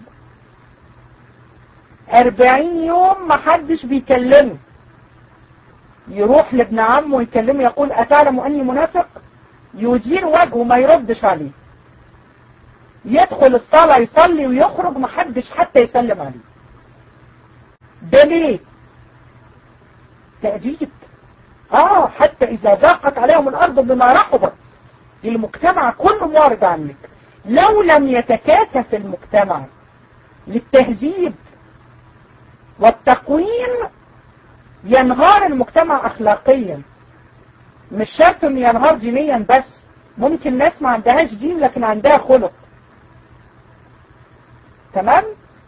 أربعين يوم ما حدش بيكلمه. يروح لابن عمه يكلمه يقول أتعلم أني منافق؟ يدير وجهه ما يردش عليه. يدخل الصلاة يصلي ويخرج ما حدش حتى يسلم عليه. ده ليه؟ تأديب. اه حتى اذا ضاقت عليهم الارض بما رحبت، المجتمع كله معرض عنك. لو لم يتكاتف المجتمع للتهذيب والتقويم ينهار المجتمع اخلاقيا. مش شرط انه ينهار دينيا بس، ممكن ناس ما عندهاش دين لكن عندها خلق. تمام؟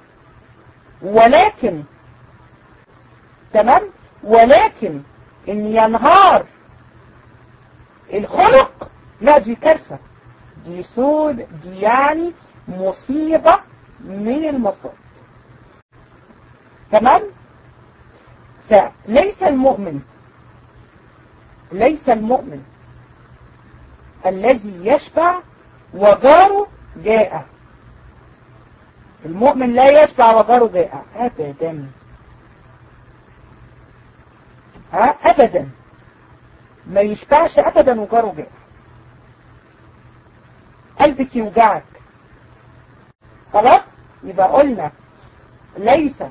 ولكن تمام ولكن ان ينهار الخلق، لا دي كارثة، دي سود، دي يعني مصيبة من المصائب. تمام؟ فليس المؤمن ليس المؤمن الذي يشبع وجاره جائع. المؤمن لا يشبع وجاره جائع ابدا، ها ابدا، ما يشبعش ابدا وجاره جائع. قلبك يوجعك. خلاص، يبقى قلنا ليس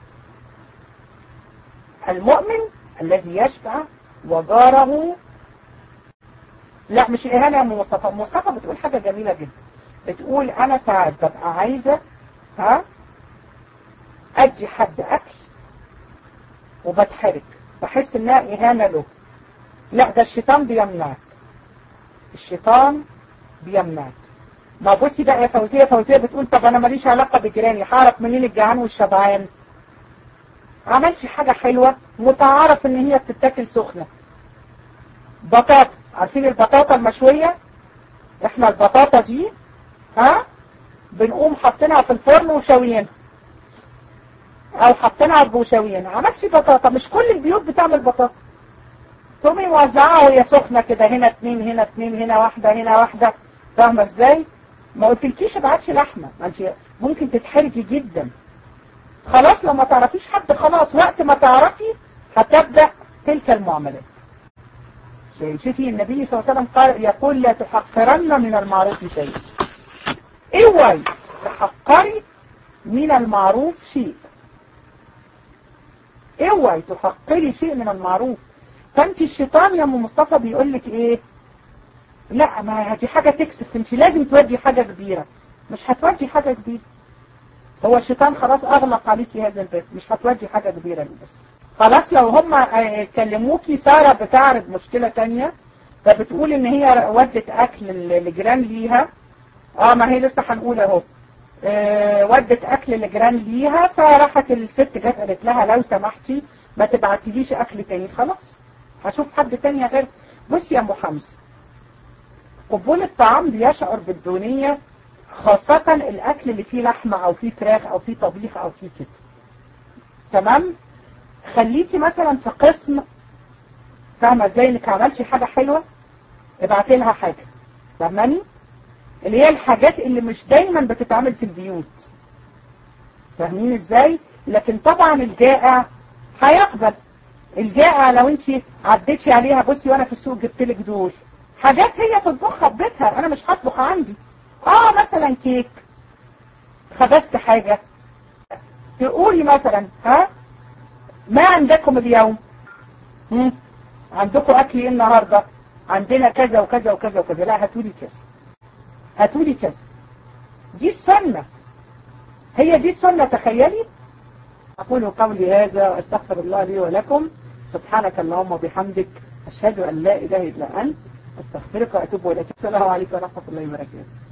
المؤمن الذي يشبع وجاره. لا مش إهانة يا مصطفى. مصطفى بتقول حاجة جميلة جدا، بتقول أنا ساعات ببقى عايزة ها أدي حد أكل وبتحرك، بحس إنها إهانة له. لا ده الشيطان بيمنعك، الشيطان بيمنعك. ما بصي بقى يا فوزية، فوزية بتقول طب أنا ماليش علاقة بجيراني، هعرف منين الجعان والشبعان؟ عملش حاجة حلوة متعارف إن هي بتتاكل سخنة. بطاطا، عارفين البطاطا المشوية؟ احنا البطاطا دي ها بنقوم حاطينها في الفرن وشويينها، او حاطينها بوشويينها. عملش بطاطا، مش كل البيوت بتعمل بطاطا. تقومي موزعاها وهي سخنة كده، هنا اتنين هنا اتنين هنا واحدة هنا واحدة. فاهمة ازاي؟ ما قلتلكيش ابعتش لحمة، انت ممكن تتحرجي جدا. خلاص لو ما تعرفيش حد، خلاص وقت ما تعرفي هتبدأ تلك المعاملات. شوفي النبي صلى الله عليه وسلم قال يقول لا تحقرن من المعروف شيء. اوعي تحقري من المعروف شيء، اوعي تحقري شيء من المعروف. فانت الشيطان يا ام مصطفى بيقول لك ايه؟ لا ما دي حاجة تكسف، انت لازم تودي حاجة كبيرة. مش هتودي حاجة كبيرة، هو الشيطان خلاص اغلق عليكي هذا الباب، مش هتودي حاجة كبيرة بس. خلاص لو هم كلموكي، سارة بتعرض مشكلة تانية، فبتقول ان هي ودت اكل لجيران ليها. اه ما هي لسه هنقول اهو. اه ودت اكل لجيران ليها، فراحت الست جت قالت لها لو سمحتي ما تبعتيليش اكل تاني، خلاص هشوف حد تاني غير. بصي يا ام حمزة، قبول الطعام بيشعر بالدونية، خاصة الاكل اللي فيه لحمة او فيه فراخ او فيه طبيخ او فيه كده. تمام؟ خليكي مثلا في قسم، فاهمة ازاي، انك عملتي حاجة حلوة ابعتي لها حاجة. فاهماني؟ اللي هي الحاجات اللي مش دايما بتتعمل في البيوت. فاهمين ازاي؟ لكن طبعا الجائع هيقبل. الجائع لو انت عديتي عليها، بصي وانا في السوق جبت لك دول حاجات هي تطبخها في بيتها، انا مش هطبخ عندي. اه مثلا كيك، خبزت حاجة، تقولي مثلا ها ما عندكم اليوم؟ هم؟ عندكم اكل ايه النهاردة؟ عندنا كذا وكذا وكذا وكذا. لا هاتولي كذا، هاتولي كذا. دي السنة، هي دي السنة. تخيلي. أقول قولي هذا وأستغفر الله لي ولكم. سبحانك اللهم وبحمدك، أشهد أن لا إله إلا أنت، أستغفرك وأتوب إليك. السلام عليكم ورحمة الله وبركاته.